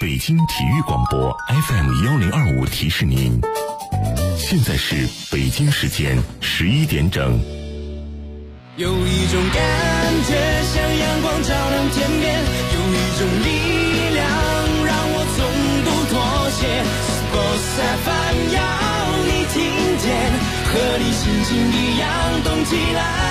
北京体育广播 FM1025提示您，现在是北京时间11点整。 有一种感觉像阳光照亮天边，有一种力量让我从不妥协。Sports FM 要你听见，和你心情一样动起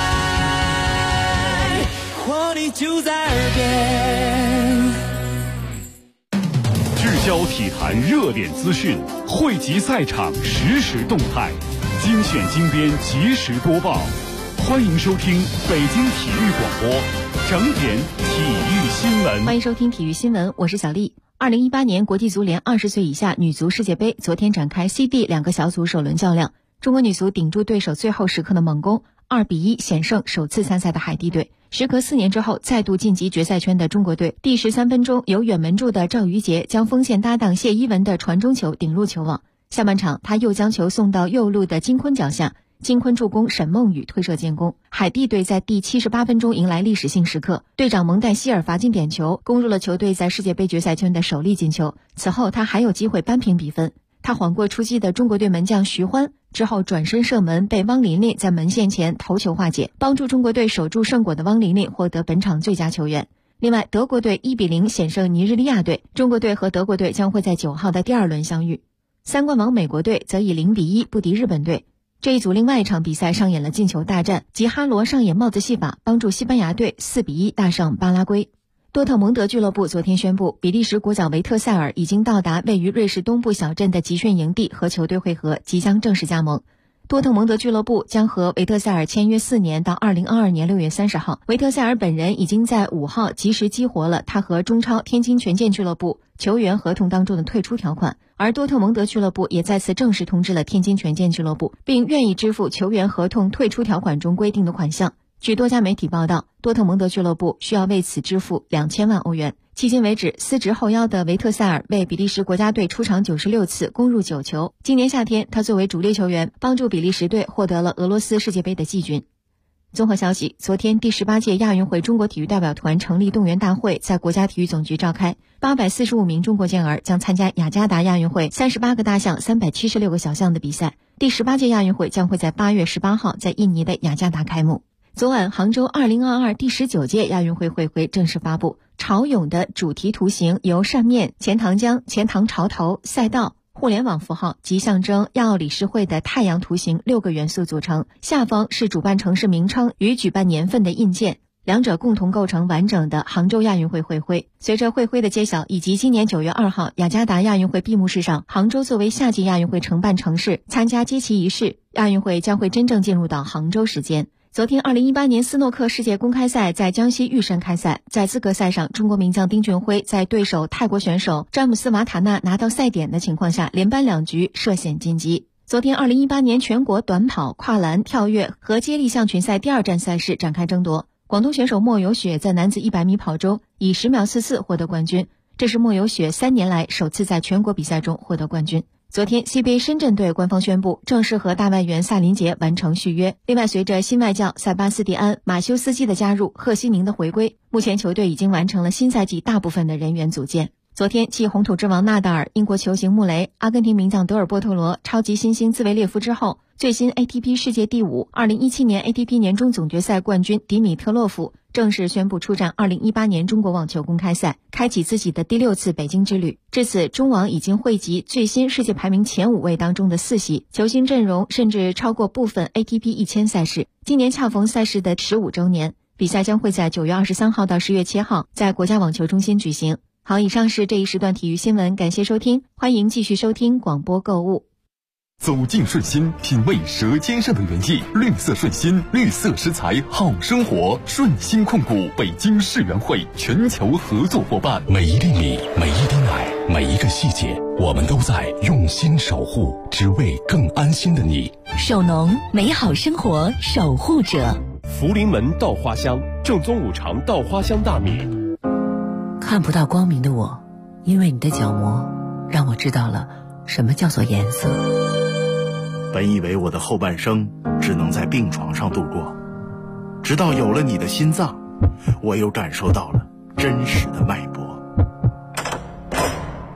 来，活力就在耳边。 聚焦体坛热点资讯，汇集赛场实时动态，精选精编及时播报。欢迎收听北京体育广播整点体育新闻。 欢迎收听体育新闻，我是小丽。2018年国际足联20岁以下女足世界杯昨天展开 C、D 两个小组首轮较量，中国女足顶住对手最后时刻的猛攻，2-1险胜首次参赛的海地队。时隔4年之后再度晋级决赛圈的中国队，第13分钟由远门柱的赵瑜杰将锋线搭档谢依文的传中球顶入球网。下半场他又将球送到右路的金坤脚下，金坤助攻沈梦雨推射建功。海地队在第78分钟迎来历史性时刻，队长蒙代希尔罚进点球，攻入了球队在世界杯决赛圈的首粒进球。此后他还有机会扳平比分，他晃过出击的中国队门将徐欢，之后转身射门被汪琳琳在门线前头球化解，帮助中国队守住胜果的汪琳琳获得本场最佳球员。另外，德国队1-0险胜尼日利亚队，中国队和德国队将会在9号的第2轮相遇。三冠王美国队则以0-1不敌日本队。这一组另外一场比赛上演了进球大战，吉哈罗上演帽子戏法，帮助西班牙队4-1大胜巴拉圭。多特蒙德俱乐部昨天宣布，比利时国脚维特塞尔已经到达位于瑞士东部小镇的集训营地和球队会合，即将正式加盟。多特蒙德俱乐部将和维特塞尔签约4年到2022年6月30号。维特塞尔本人已经在5号及时激活了他和中超天津权健俱乐部球员合同当中的退出条款，而多特蒙德俱乐部也再次正式通知了天津权健俱乐部，并愿意支付球员合同退出条款中规定的款项。据多家媒体报道，多特蒙德俱乐部需要为此支付2000万欧元。迄今为止，司职后腰的维特塞尔为比利时国家队出场96次，攻入9球。今年夏天，他作为主力球员，帮助比利时队获得了俄罗斯世界杯的季军。综合消息，昨天第18届亚运会中国体育代表团成立动员大会在国家体育总局召开，845名中国健儿将参加雅加达亚运会38个大项、376个小项的比赛。第18届亚运会将会在8月18号在印尼的雅加达开幕。昨晚，杭州2022第19届亚运会会徽正式发布，潮涌的主题图形由扇面、钱塘江、钱塘潮头、赛道、互联网符号及象征亚奥理事会的太阳图形6个元素组成，下方是主办城市名称与举办年份的印鉴，两者共同构成完整的杭州亚运会会徽。随着会徽的揭晓，以及今年9月2号雅加达亚运会闭幕式上杭州作为夏季亚运会承办城市参加揭旗仪式，亚运会将会真正进入到杭州时间。昨天2018年斯诺克世界公开赛在江西玉山开赛，在资格赛上，中国名将丁俊晖在对手泰国选手詹姆斯瓦塔纳拿到赛点的情况下，连扳2局涉险晋级。昨天2018年全国短跑、跨栏、跳跃和接力项群赛第2站赛事展开争夺，广东选手莫有雪在男子100米跑中以10秒44获得冠军，这是莫有雪3年来首次在全国比赛中获得冠军。昨天 CBA 深圳队官方宣布正式和大外援萨林杰完成续约。另外，随着新外教塞巴斯蒂安·马修斯基的加入，赫西宁的回归，目前球队已经完成了新赛季大部分的人员组建。昨天，继红土之王纳达尔、英国球星穆雷、阿根廷名将德尔波特罗、超级新星兹维列夫之后，最新 ATP 世界第5、2017年 ATP 年终总决赛冠军迪米特洛夫正式宣布出战2018年中国网球公开赛，开启自己的第6次北京之旅。至此，中网已经汇集最新世界排名前5位当中的4席，球星阵容甚至超过部分 ATP 1000赛事。今年恰逢赛事的15周年，比赛将会在9月23号到10月7号在国家网球中心举行。好，以上是这一时段体育新闻，感谢收听，欢迎继续收听广播购物。 走进顺心，品味舌尖上的原意。绿色顺心，绿色食材好生活。顺心控股北京世园会全球合作伙伴。每一粒米，每一滴奶，每一个细节，我们都在用心守护，只为更安心的你。 手农，美好生活守护者。 福临门稻花香，正宗五常稻花香大米。 看不到光明的我，因为你的角膜让我知道了什么叫做颜色。 本以为我的后半生只能在病床上度过，直到有了你的心脏，我又感受到了真实的脉搏。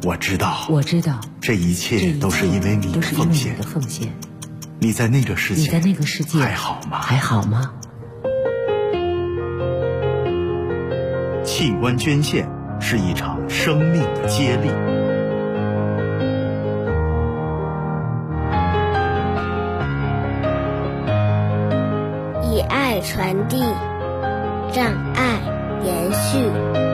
我知道，这一切都是因为你的奉献。你在那个世界还好吗？器官捐献是一场生命的接力。 以爱传递，让爱延续。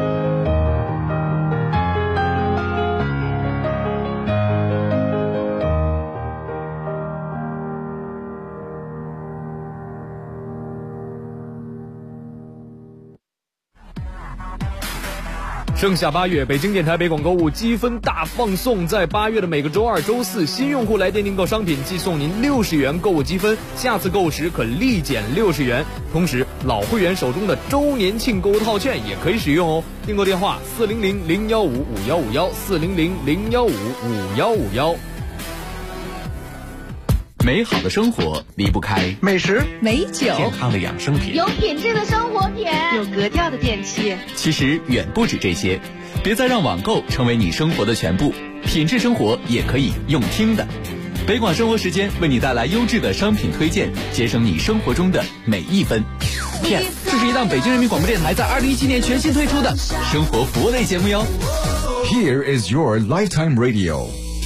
盛夏8月，北京电台北广购物积分大放送，在8月的每个周二、周四，新用户来电订购商品即送您60元购物积分，下次购物时可立减60元。同时，老会员手中的周年庆购物套券也可以使用哦。订购电话：400-015-5151，400-015-5151。 美好的生活离不开美食、 美酒、 健康的养生品， 有品质的生活品， 有格调的电器。 其实远不止这些，别再让网购成为你生活的全部，品质生活也可以用听的。北广生活时间为你带来优质的商品推荐，节省你生活中的每一分。Yes， 这是一档北京人民广播电台在2017年全新推出的生活服务类节目哟。 Here is your lifetime radio。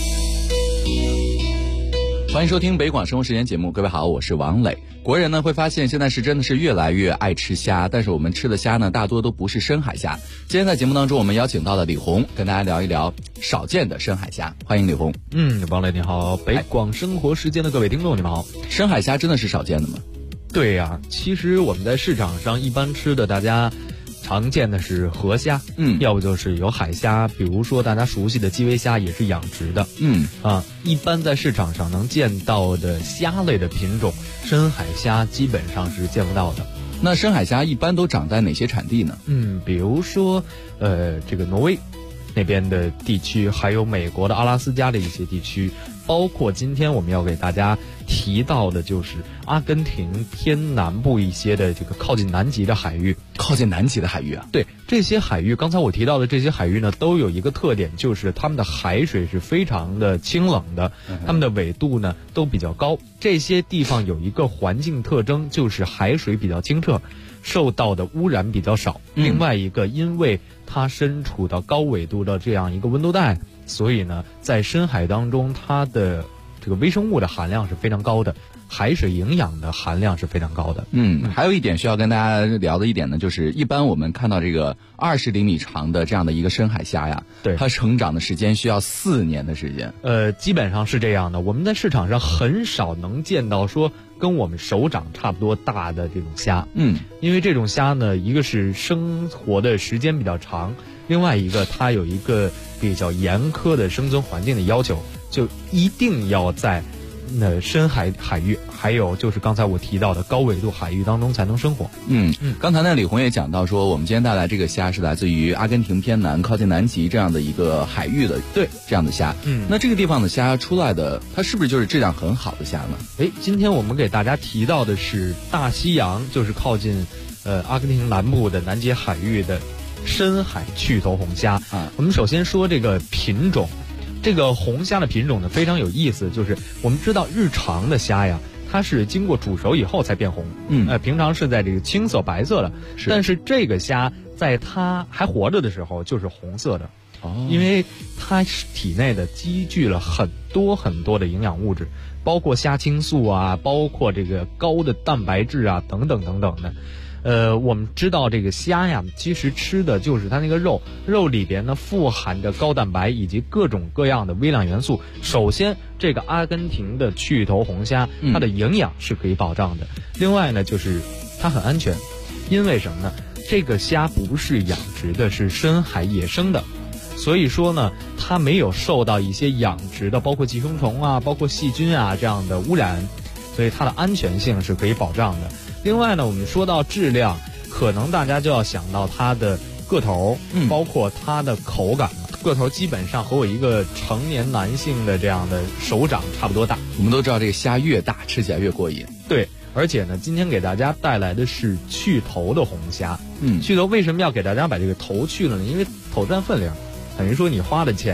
欢迎收听北广生活时间节目，各位好，我是王磊。国人呢会发现现在是真的是越来越爱吃虾，但是我们吃的虾呢大多都不是深海虾。今天在节目当中我们邀请到了李红，跟大家聊一聊少见的深海虾。欢迎李红。 王磊你好，北广生活时间的各位听众你们好。 深海虾真的是少见的吗？ 对呀，其实我们在市场上一般吃的大家常见的是河虾，要不就是有海虾，比如说大家熟悉的基围虾也是养殖的，一般在市场上能见到的虾类的品种，深海虾基本上是见不到的。 那深海虾一般都长在哪些产地呢？ 比如说这个挪威那边的地区，还有美国的阿拉斯加的一些地区，包括今天我们要给大家提到的就是阿根廷偏南部一些的这个靠近南极的海域。 靠近南极的海域啊？ 对，这些海域刚才我提到的这些海域呢，都有一个特点，就是它们的海水是非常的清冷的，它们的纬度呢都比较高。这些地方有一个环境特征，就是海水比较清澈，受到的污染比较少。另外一个，因为它身处到高纬度的这样一个温度带，所以呢在深海当中它的这个微生物的含量是非常高的，海水营养的含量是非常高的。 还有一点需要跟大家聊的一点呢，就是一般我们看到这个20厘米长的这样的一个深海虾呀，对，它成长的时间需要4年的时间。 基本上是这样的。我们在市场上很少能见到说跟我们手掌差不多大的这种虾，因为这种虾呢，一个是生活的时间比较长，另外一个它有一个比较严苛的生存环境的要求，就一定要在深海域，还有就是刚才我提到的高纬度海域当中才能生活。 刚才呢李红也讲到说，我们今天带来这个虾是来自于阿根廷偏南靠近南极这样的一个海域的，对，这样的虾。那这个地方的虾出来的，它是不是就是质量很好的虾呢？ 今天我们给大家提到的是大西洋，就是靠近阿根廷南部的南极海域的深海趣头红虾。我们首先说这个品种。这个红虾的品种呢非常有意思，就是我们知道日常的虾呀，它是经过煮熟以后才变红，平常是在这个青色白色的，但是这个虾在它还活着的时候就是红色的，因为它体内的积聚了很多很多的营养物质，包括虾青素啊，包括这个高的蛋白质啊，等等等等的。我们知道这个虾呀，其实吃的就是它那个肉里边呢富含着高蛋白以及各种各样的微量元素。首先，这个阿根廷的趣头红虾，它的营养是可以保障的。另外呢，就是它很安全，因为什么呢？这个虾不是养殖的，是深海野生的，所以说呢，它没有受到一些养殖的，包括寄生虫啊，包括细菌啊这样的污染，所以它的安全性是可以保障的。另外呢，我们说到质量，可能大家就要想到它的个头，包括它的口感。个头基本上和我一个成年男性的这样的手掌差不多大。 我们都知道这个虾越大吃起来越过瘾。 对，而且呢，今天给大家带来的是去头的红虾。去头为什么要给大家把这个头去了呢？因为头占分量，等于说你花的钱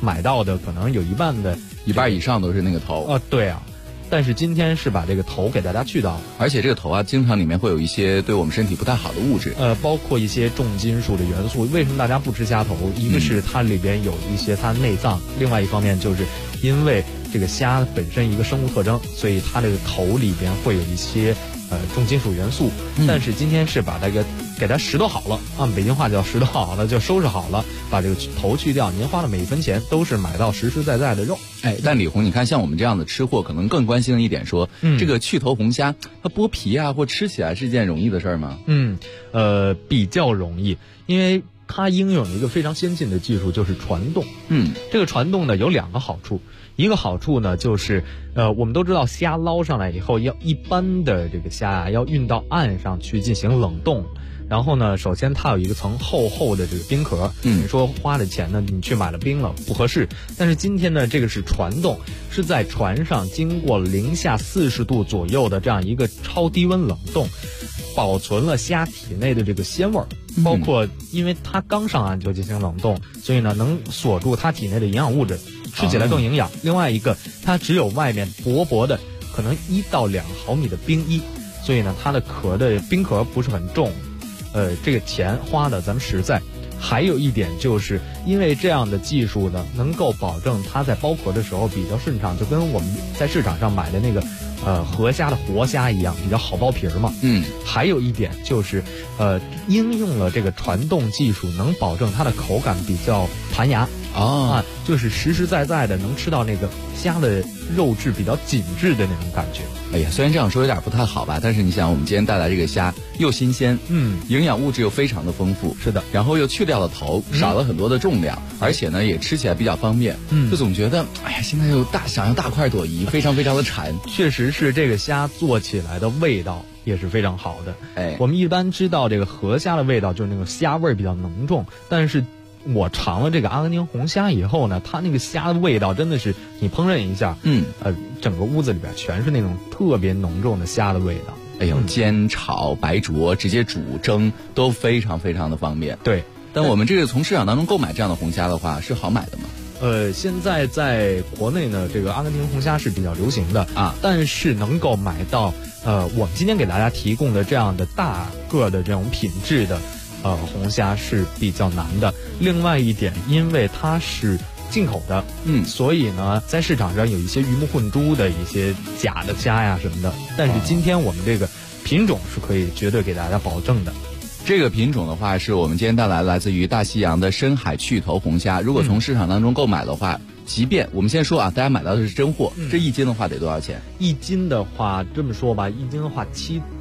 买到的可能有一半以上都是那个头对啊。但是今天是把这个头给大家去掉， 而且这个头啊，经常里面会有一些对我们身体不太好的物质， 包括一些重金属的元素。为什么大家不吃虾头？一个是它里边有一些它内脏，另外一方面就是因为这个虾本身一个生物特征，所以它这个头里边会有一些重金属元素。但是今天是把这个给它拾掇好了，按北京话叫拾掇好了，就收拾好了，把这个头去掉。您花的每一分钱都是买到实实在在的肉。 但李红，你看像我们这样的吃货，可能更关心的一点说，这个去头红虾，它剥皮啊或吃起来是一件容易的事儿吗？ 比较容易，因为它应用一个非常先进的技术，就是传动。这个传动呢有2个好处，一个好处呢就是我们都知道虾捞上来以后，一般的这个虾啊要运到岸上去进行冷冻。然后呢，首先它有一个层厚厚的这个冰壳，你说花了钱呢，你去买了冰了不合适。但是今天呢，这个是传动，是在船上经过零下40度左右的这样一个超低温冷冻，保存了虾体内的这个鲜味儿，包括因为它刚上岸就进行冷冻，所以呢能锁住它体内的营养物质，吃起来更营养。另外一个，它只有外面薄薄的可能1到2毫米的冰衣，所以呢它的冰壳不是很重。这个钱花的咱们实在。还有一点就是因为这样的技术呢，能够保证它在剥壳的时候比较顺畅，就跟我们在市场上买的那个河虾的活虾一样，比较好剥皮嘛。还有一点就是应用了这个传动技术，能保证它的口感比较弹牙就是实实在在的能吃到那个虾的肉质比较紧致的那种感觉。 哎呀，虽然这样说有点不太好吧，但是你想，我们今天带来这个虾又新鲜，营养物质又非常的丰富， 是的， 然后又去掉了头，少了很多的重量，而且呢也吃起来比较方便，就总觉得哎呀，现在又想要大快朵颐，非常非常的馋。 确实是这个虾做起来的味道也是非常好的。我们一般知道这个河虾的味道就是那个虾味比较浓重，但是我尝了这个阿根廷红虾以后呢，它那个虾的味道真的是你烹饪一下，整个屋子里边全是那种特别浓重的虾的味道。 哎呦，煎、炒、白灼、直接煮、蒸都非常非常的方便。 对， 但我们这个从市场当中购买这样的红虾的话，是好买的吗？ 现在在国内呢，这个阿根廷红虾是比较流行的但是能够买到我们今天给大家提供的这样的大个的这种品质的红虾是比较难的。另外一点，因为它是进口的，所以呢，在市场上有一些鱼目混珠的一些假的虾呀什么的。但是今天我们这个品种是可以绝对给大家保证的。 这个品种的话，是我们今天带来自于大西洋的深海去头红虾。如果从市场当中购买的话，即便我们先说大家买到的是真货，这1斤的话得多少钱 ？1斤的话，这么说吧，1斤的话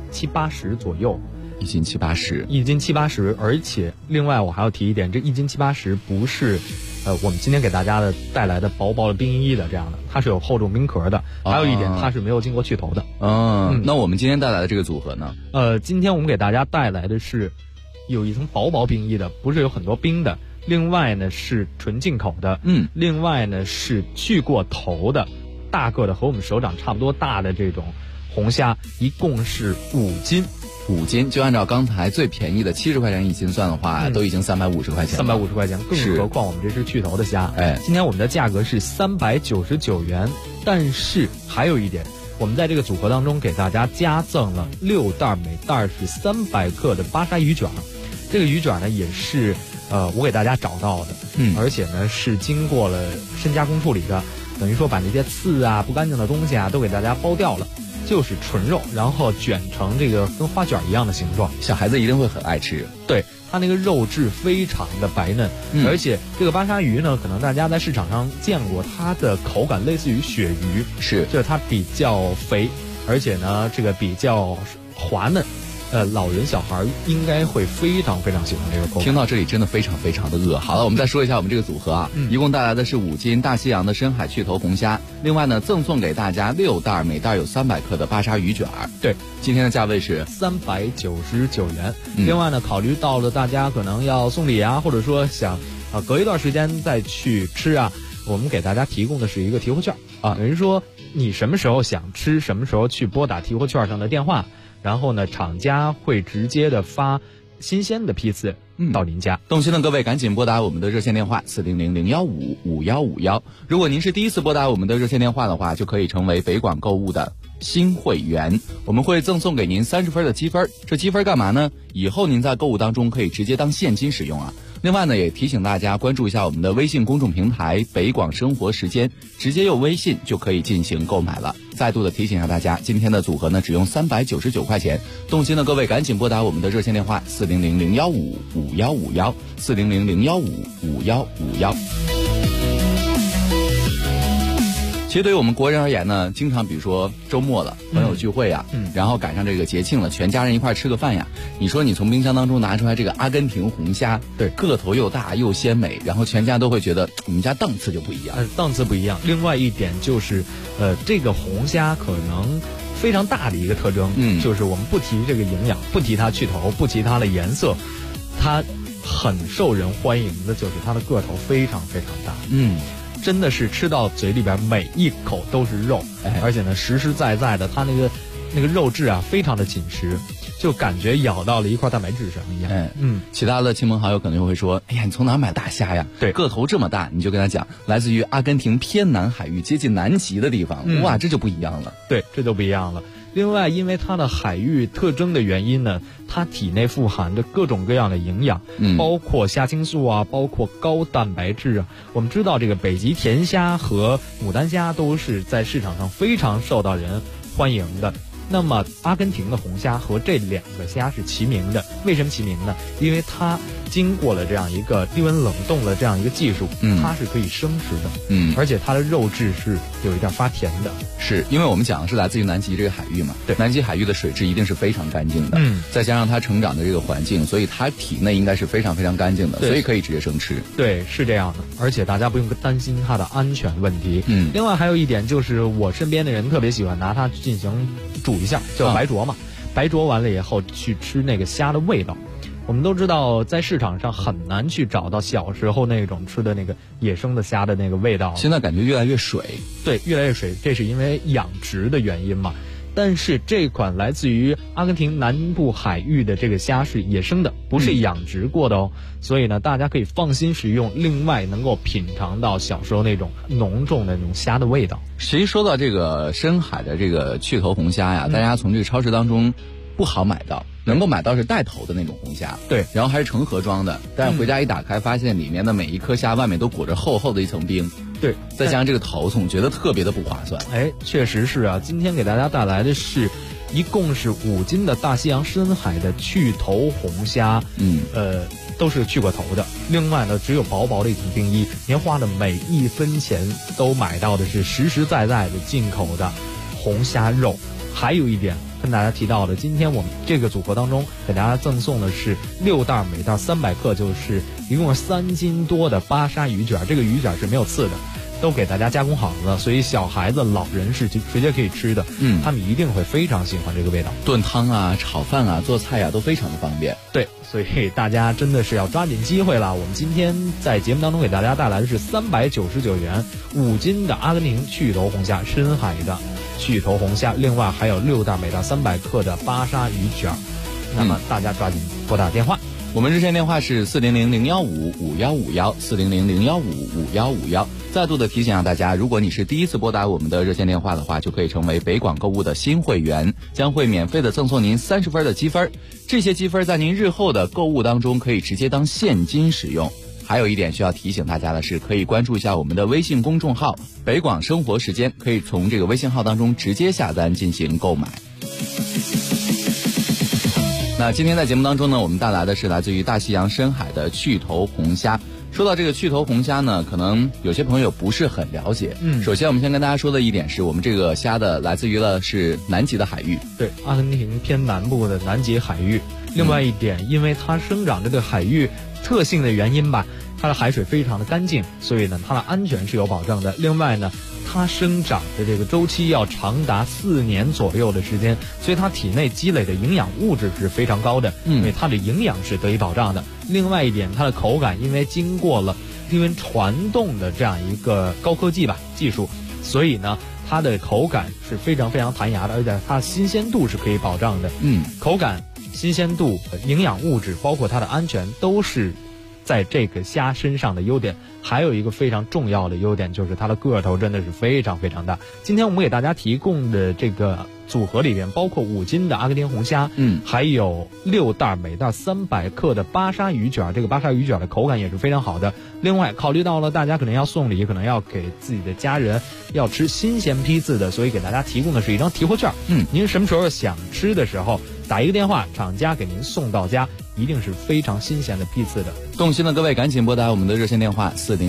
780左右。 1斤780，1 斤780，而且另外我还要提一点，这1斤780不是我们今天给大家带来的薄薄的冰衣的这样的，它是有厚重冰壳的。还有一点，它是没有经过去头的。 那我们今天带来的这个组合呢？ 今天我们给大家带来的是有一层薄冰衣的，不是有很多冰的。另外呢是纯进口的，另外呢是去过头的，大个的和我们手掌差不多大的这种红虾，一共是5斤。 5斤，就按照刚才最便宜的70块钱1斤算的话，都已经350块钱了。 350块钱，更何况我们这是去头的虾。今天我们的价格是399元，但是还有一点，我们在这个组合当中给大家加赠了6袋，每袋是300克的巴沙鱼卷。这个鱼卷呢也是我给大家找到的，而且呢是经过了深加工处理的，等于说把那些刺啊、不干净的东西啊都给大家剥掉了。就是纯肉，然后卷成这个跟花卷一样的形状， 小孩子一定会很爱吃。 对，它那个肉质非常的白嫩，而且这个巴沙鱼呢，可能大家在市场上见过，它的口感类似于鳕鱼，就是它比较肥，而且呢这个比较滑嫩。老人小孩应该会非常非常喜欢这个口感。 听到这里真的非常非常的饿。好了，我们再说一下我们这个组合一共带来的是5斤大西洋的深海去头红虾，另外呢赠送给大家6袋，每袋有300克的巴沙鱼卷。 对， 今天的价位是 399元。另外呢，考虑到了大家可能要送礼啊，或者说想隔一段时间再去吃我们给大家提供的是一个提货券等于说你什么时候想吃，什么时候去拨打提货券上的电话。然后呢，厂家会直接的发新鲜的批次到您家。 动心的各位赶紧拨打我们的热线电话400-015-5151。如果您是第一次拨打我们的热线电话的话，就可以成为北广购物的新会员，我们会赠送给您30分的积分。这积分干嘛呢？以后您在购物当中可以直接当现金使用啊。另外呢，也提醒大家关注一下我们的微信公众平台北广生活时间，直接用微信就可以进行购买了。再度的提醒一下大家，今天的组合呢只用399块钱。动心的各位赶紧拨打我们的热线电话400-015-5151 400-015-5151。其实对于我们国人而言呢，经常比如说周末了，朋友聚会啊，然后赶上这个节庆了，全家人一块吃个饭呀。你说你从冰箱当中拿出来这个阿根廷红虾， 对， 个头又大又鲜美，然后全家都会觉得我们家档次就不一样， 档次不一样。另外一点就是，这个红虾可能非常大的一个特征，就是我们不提这个营养，不提它去头，不提它的颜色，它很受人欢迎的就是它的个头非常非常大，真的是吃到嘴里边每一口都是肉，而且呢实实在在的，它那个肉质啊非常的紧实，就感觉咬到了一块蛋白质上一样。 其他的亲朋好友可能会说，哎呀，你从哪买大虾呀？ 对， 个头这么大，你就跟他讲，来自于阿根廷偏南海域接近南极的地方，哇，这就不一样了。 对，这就不一样了。另外，因为它的海域特征的原因呢，它体内富含着各种各样的营养，包括虾青素啊，包括高蛋白质啊。我们知道这个北极甜虾和牡丹虾都是在市场上非常受到人欢迎的。那么阿根廷的红虾和这2个虾是齐名的，为什么齐名呢？因为它经过了这样一个低温冷冻的这样一个技术，它是可以生食的，而且它的肉质是有一点发甜的。 是因为我们讲的是来自于南极这个海域嘛，对，南极海域的水质一定是非常干净的，再加上它成长的这个环境，所以它体内应该是非常非常干净的，所以可以直接生吃。 对，是这样的，而且大家不用担心它的安全问题。另外还有一点就是，我身边的人特别喜欢拿它进行煮一下，叫白灼嘛，白灼完了以后去吃那个虾的味道。我们都知道，在市场上很难去找到小时候那种吃的那个野生的虾的那个味道。 现在感觉越来越水， 对，越来越水，这是因为养殖的原因嘛。但是这款来自于阿根廷南部海域的这个虾是野生的，不是养殖过的哦，所以呢，大家可以放心食用。另外，能够品尝到小时候那种浓重的那种虾的味道。 其实说到这个深海的这个去头红虾呀，大家从这个超市当中不好买到，能够买到是带头的那种红虾， 对， 然后还是成盒装的，但是回家一打开，发现里面的每一颗虾外面都裹着厚厚的一层冰。 对， 再加上这个头，总觉得特别的不划算。 确实是啊。今天给大家带来的是，一共是5斤的大西洋深海的去头红虾，都是去过头的。另外呢，只有薄薄的一层冰衣，您花的每一分钱都买到的是实实在在的进口的红虾肉。还有一点跟大家提到的，今天我们这个组合当中给大家赠送的是6袋，每袋300克，就是一共是3斤多的巴沙鱼卷。这个鱼卷是没有刺的，都给大家加工好了，所以小孩子、老人是直接可以吃的。他们一定会非常喜欢这个味道。 炖汤啊、炒饭啊、做菜啊都非常的方便。 对，所以大家真的是要抓紧机会了。我们今天在节目当中给大家带来的是399元5斤的阿根廷去头红虾，深海的去头红虾，另外还有6袋，每袋300克的巴沙鱼卷。那么大家抓紧拨打电话。 我们热线电话是400-015-5151 400-015-5151。再度的提醒大家，如果你是第一次拨打我们的热线电话的话，就可以成为北广购物的新会员，将会免费的赠送您30分的积分。这些积分在您日后的购物当中可以直接当现金使用。还有一点需要提醒大家的是，可以关注一下我们的微信公众号北广生活时间，可以从这个微信号当中直接下单进行购买。那今天在节目当中呢，我们带来的是来自于大西洋深海的去头红虾。说到这个去头红虾呢，可能有些朋友不是很了解。首先我们先跟大家说的一点是，我们这个虾的来自于了是南极的海域， 对，阿根廷偏南部的南极海域。另外一点，因为它生长这个海域特性的原因吧，它的海水非常的干净，所以呢，它的安全是有保证的。另外呢，它生长的这个周期要长达4年左右的时间，所以它体内积累的营养物质是非常高的，因为它的营养是得以保障的。另外一点，它的口感因为经过了低温传动的这样一个高科技技术，所以呢，它的口感是非常非常弹牙的，而且它的新鲜度是可以保障的。口感新鲜度、营养物质，包括它的安全，都是在这个虾身上的优点。还有一个非常重要的优点，就是它的个头真的是非常非常大。今天我们给大家提供的这个组合里边，包括5斤的阿根廷红虾，还有6袋每袋300克的巴沙鱼卷，这个巴沙鱼卷的口感也是非常好的。另外，考虑到了大家可能要送礼，可能要给自己的家人要吃新鲜批次的，所以给大家提供的是一张提货券。您什么时候想吃的时候，打一个电话，厂家给您送到家，一定是非常新鲜的批次的。 动心的各位赶紧拨打我们的热线电话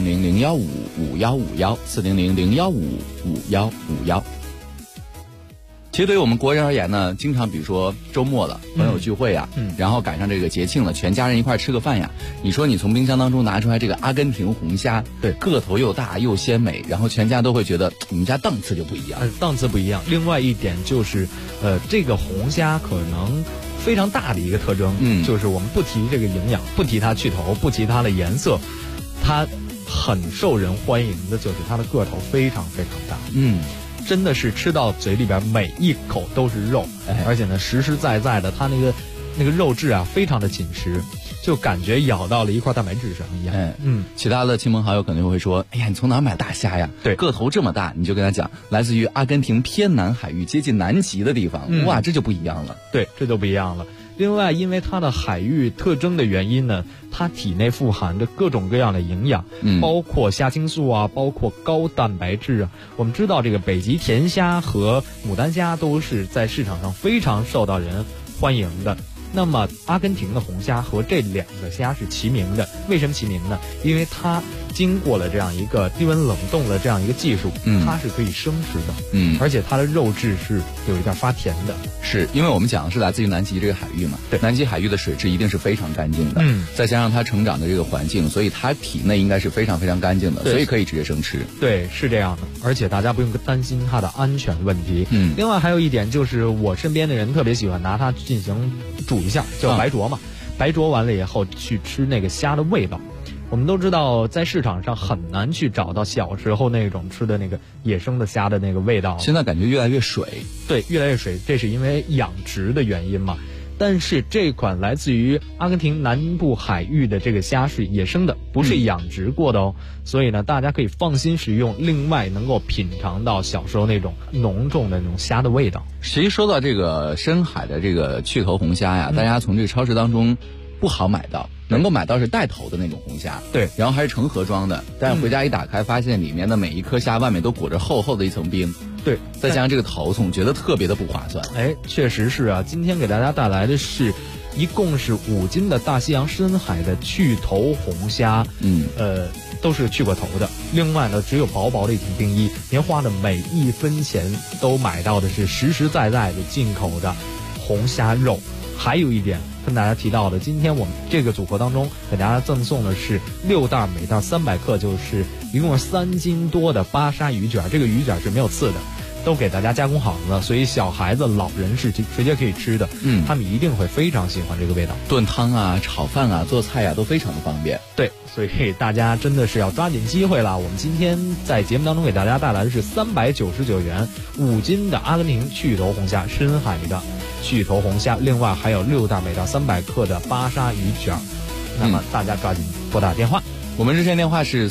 400-015-5151，400-015-5151。其实对于我们国人而言呢，经常比如说周末了，朋友聚会啊，然后赶上这个节庆了，全家人一块吃个饭呀。你说你从冰箱当中拿出来这个阿根廷红虾， 对， 个头又大又鲜美，然后全家都会觉得你们家档次就不一样， 档次不一样。另外一点就是，这个红虾可能非常大的一个特征，就是我们不提这个营养，不提它去头，不提它的颜色，它很受人欢迎的就是它的个头非常非常大。真的是吃到嘴里边每一口都是肉，而且呢实实在在的，它那个肉质啊非常的紧实，就感觉咬到了一块蛋白质上一样。 其他的亲朋好友可能会说，哎呀，你从哪买大虾呀？ 对， 个头这么大，你就跟他讲，来自于阿根廷偏南海域接近南极的地方，哇，这就不一样了。 对，这就不一样了。另外，因为它的海域特征的原因呢，它体内富含着各种各样的营养，包括虾青素啊，包括高蛋白质啊。我们知道这个北极甜虾和牡丹虾都是在市场上非常受到人欢迎的。那么阿根廷的红虾和这2个虾是齐名的，为什么齐名呢？因为它经过了这样一个低温冷冻的这样一个技术，它是可以生吃的，而且它的肉质是有一点发甜的。 是因为我们讲的是来自于南极这个海域嘛，对，南极海域的水质一定是非常干净的，再加上它成长的这个环境，所以它体内应该是非常非常干净的，所以可以直接生吃。 对，是这样的，而且大家不用担心它的安全问题。另外还有一点就是，我身边的人特别喜欢拿它进行煮一下，叫白灼嘛，白灼完了以后去吃那个虾的味道。我们都知道，在市场上很难去找到小时候那种吃的那个野生的虾的那个味道。 现在感觉越来越水， 对，越来越水，这是因为养殖的原因嘛。但是这款来自于阿根廷南部海域的这个虾是野生的，不是养殖过的哦，所以呢，大家可以放心食用。另外，能够品尝到小时候那种浓重的那种虾的味道。 其实说到这个深海的这个去头红虾呀，大家从这个超市当中不好买到，能够买到是带头的那种红虾， 对， 然后还是成盒装的，但是回家一打开，发现里面的每一颗虾外面都裹着厚厚的一层冰， 对， 再加上这个头，总觉得特别的不划算。 确实是啊。今天给大家带来的是一共是5斤的大西洋深海的去头红虾，都是去过头的。另外呢，只有薄薄的一层冰衣，您花的每一分钱都买到的是实实在在的进口的红虾肉。还有一点跟大家提到的，今天我们这个组合当中给大家赠送的是6袋每袋300克，就是一共是3斤多的巴沙鱼卷。这个鱼卷是没有刺的，都给大家加工好了，所以小孩子、老人是直接可以吃的。他们一定会非常喜欢这个味道。 炖汤啊、炒饭啊、做菜啊都非常的方便。 对，所以大家真的是要抓紧机会了。我们今天在节目当中给大家带来的是399元5斤的阿根廷去头红虾，深海的去头红虾，另外还有6袋每袋300克的巴沙鱼卷。那么大家抓紧拨打电话。 我们热线电话是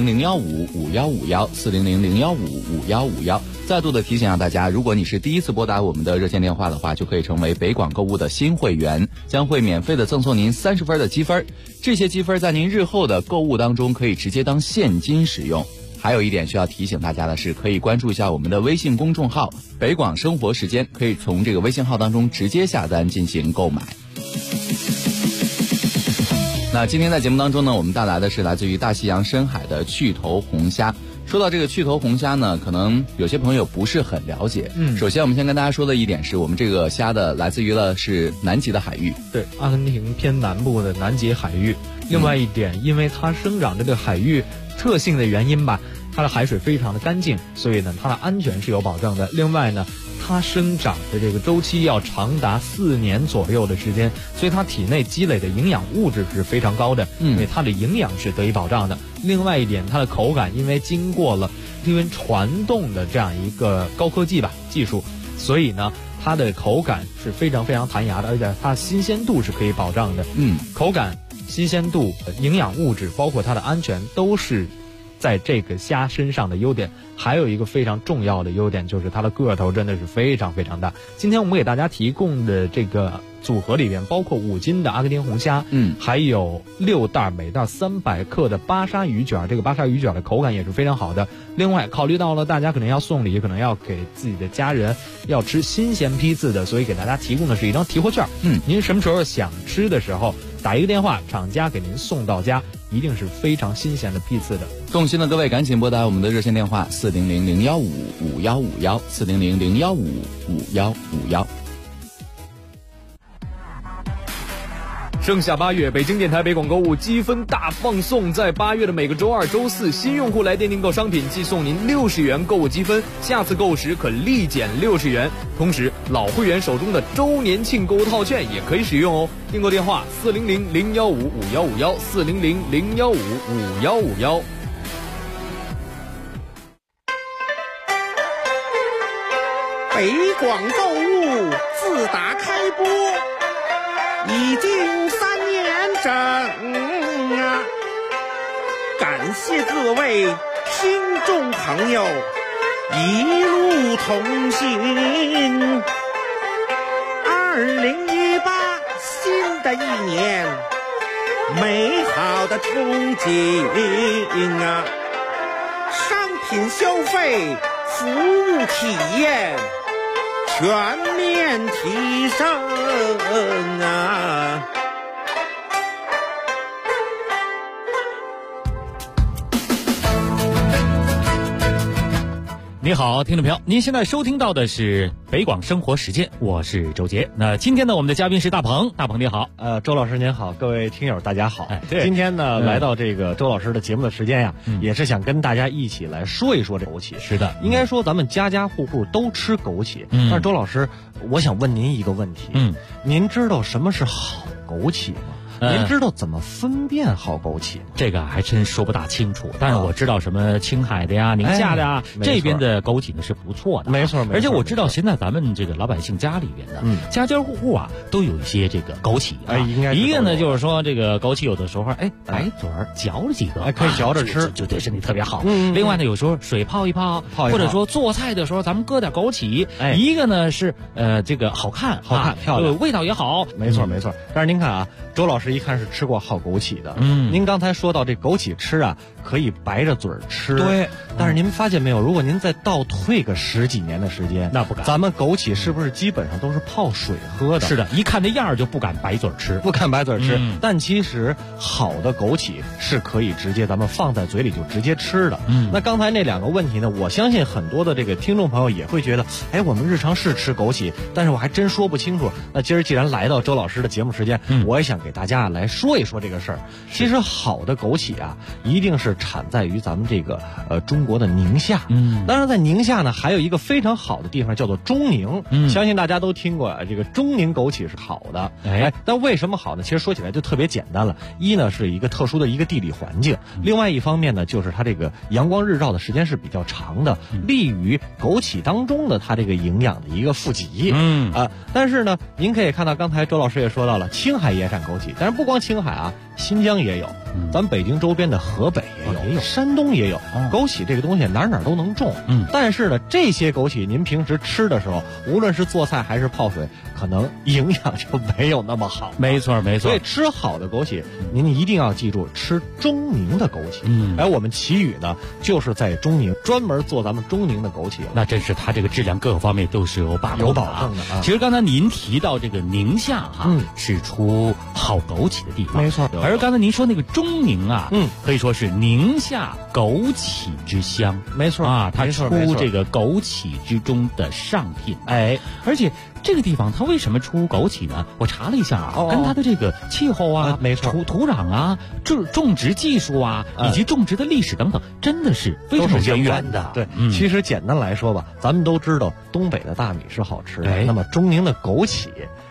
400-015-5151，400-015-5151。再度的提醒大家，如果你是第一次拨打我们的热线电话的话，就可以成为北广购物的新会员，将会免费的赠送您30分的积分。这些积分在您日后的购物当中可以直接当现金使用。还有一点需要提醒大家的是，可以关注一下我们的微信公众号北广生活时间，可以从这个微信号当中直接下单进行购买。那今天在节目当中呢，我们带来的是来自于大西洋深海的去头红虾。说到这个去头红虾呢，可能有些朋友不是很了解。首先我们先跟大家说的一点是，我们这个虾的来自于了是南极的海域， 对，阿根廷偏南部的南极海域。另外一点，因为它生长这个海域特性的原因吧，它的海水非常的干净，所以呢，它的安全是有保证的。另外呢，它生长的这个周期要长达4年左右的时间，所以它体内积累的营养物质是非常高的，因为它的营养是得以保障的。另外一点，它的口感因为经过了低温传动的这样一个高科技吧技术，所以呢， 它的口感是非常非常弹牙的，而且它新鲜度是可以保障的。口感、新鲜度、营养物质，包括它的安全，都是在这个虾身上的优点。还有一个非常重要的优点，就是它的个头真的是非常非常大。今天我们给大家提供的这个组合里边，包括5斤的阿根廷红虾，还有6袋每袋300克的巴沙鱼卷。这个巴沙鱼卷的口感也是非常好的。另外，考虑到了大家可能要送礼，可能要给自己的家人要吃新鲜批次的，所以给大家提供的是一张提货券。您什么时候想吃的时候，打一个电话，厂家给您送到家，一定是非常新鲜的批次的。 动心的各位赶紧拨打我们的热线电话400-015-5151 400-015-5151。 盛夏8月，北京电台北广购物积分大放送，在8月的每个周2、周4，新用户来电订购商品即送您60元购物积分，下次购物时可立减60元。同时，老会员手中的周年庆购物套券也可以使用哦。订购电话400-015-5151 400-015-5151。 北广购物自打开播已经3年整啊！感谢各位听众朋友一路同行。2018新的一年，美好的憧憬啊！商品消费、服务体验全面提升啊！ 你好，听众朋友，您现在收听到的是北广生活实践，我是周杰。那今天呢，我们的嘉宾是大鹏，大鹏你好。 周老师您好，各位听友大家好。 对， 今天呢，来到这个周老师的节目的时间呀，也是想跟大家一起来说一说这枸杞。 是的， 应该说咱们家家户户都吃枸杞。但是周老师，我想问您一个问题。您知道什么是好枸杞吗？您知道怎么分辨好枸杞吗？ 这个还真说不大清楚，但是我知道什么青海的呀、宁夏的呀，这边的枸杞呢是不错的， 没错。 而且我知道现在咱们这个老百姓家里边呢，家家户户啊都有一些这个枸杞啊。 应该一个呢就是说这个枸杞有的时候白嘴儿嚼了几个， 可以嚼着吃， 就对身体特别好。另外呢，有时候水泡一泡，或者说做菜的时候咱们搁点枸杞。一个呢是这个好看漂亮， 味道也好。 没错。但是您看啊，周老师一看是吃过好枸杞的。您刚才说到这枸杞吃啊，可以白着嘴吃。 对。 但是您发现没有，如果您再倒退个10几年的时间， 那不敢。 咱们枸杞是不是基本上都是泡水喝的？ 是的，一看那样就不敢白嘴吃， 但其实好的枸杞是可以直接咱们放在嘴里就直接吃的。那刚才那2个问题呢，我相信很多的这个听众朋友也会觉得，我们日常是吃枸杞，但是我还真说不清楚。那今儿既然来到周老师的节目时间，我也想给大家来说一说这个事儿。其实好的枸杞啊，一定是产在于咱们这个中国的宁夏。当然在宁夏呢，还有一个非常好的地方叫做中宁。相信大家都听过这个中宁枸杞是好的。但为什么好呢？其实说起来就特别简单了。一呢是一个特殊的一个地理环境，另外一方面呢就是它这个阳光日照的时间是比较长的，利于枸杞当中的它这个营养的一个富集。但是呢，您可以看到刚才周老师也说到了，青海也产枸杞，但是不光青海啊，新疆也有，咱北京周边的河北也有，山东也有。枸杞这个东西哪都能种。但是呢，这些枸杞您平时吃的时候，无论是做菜还是泡水，可能营养就没有那么好。 没错。 所以吃好的枸杞，您一定要记住吃中宁的枸杞。我们奇宇呢，就是在中宁专门做咱们中宁的枸杞。 那真是它这个质量各个方面都是有把握的， 有保证的。 其实刚才您提到这个宁夏是出好枸杞的地方， 没错。 而刚才您说那个中宁啊，可以说是宁夏枸杞之乡， 没错啊，它出这个枸杞之中的上品。而且这个地方它为什么出枸杞呢？我查了一下啊，跟它的这个气候啊、 没错， 土壤啊、种植技术啊，以及种植的历史等等，真的是非常有渊源的。 对，其实简单来说吧，咱们都知道东北的大米是好吃的，那么中宁的枸杞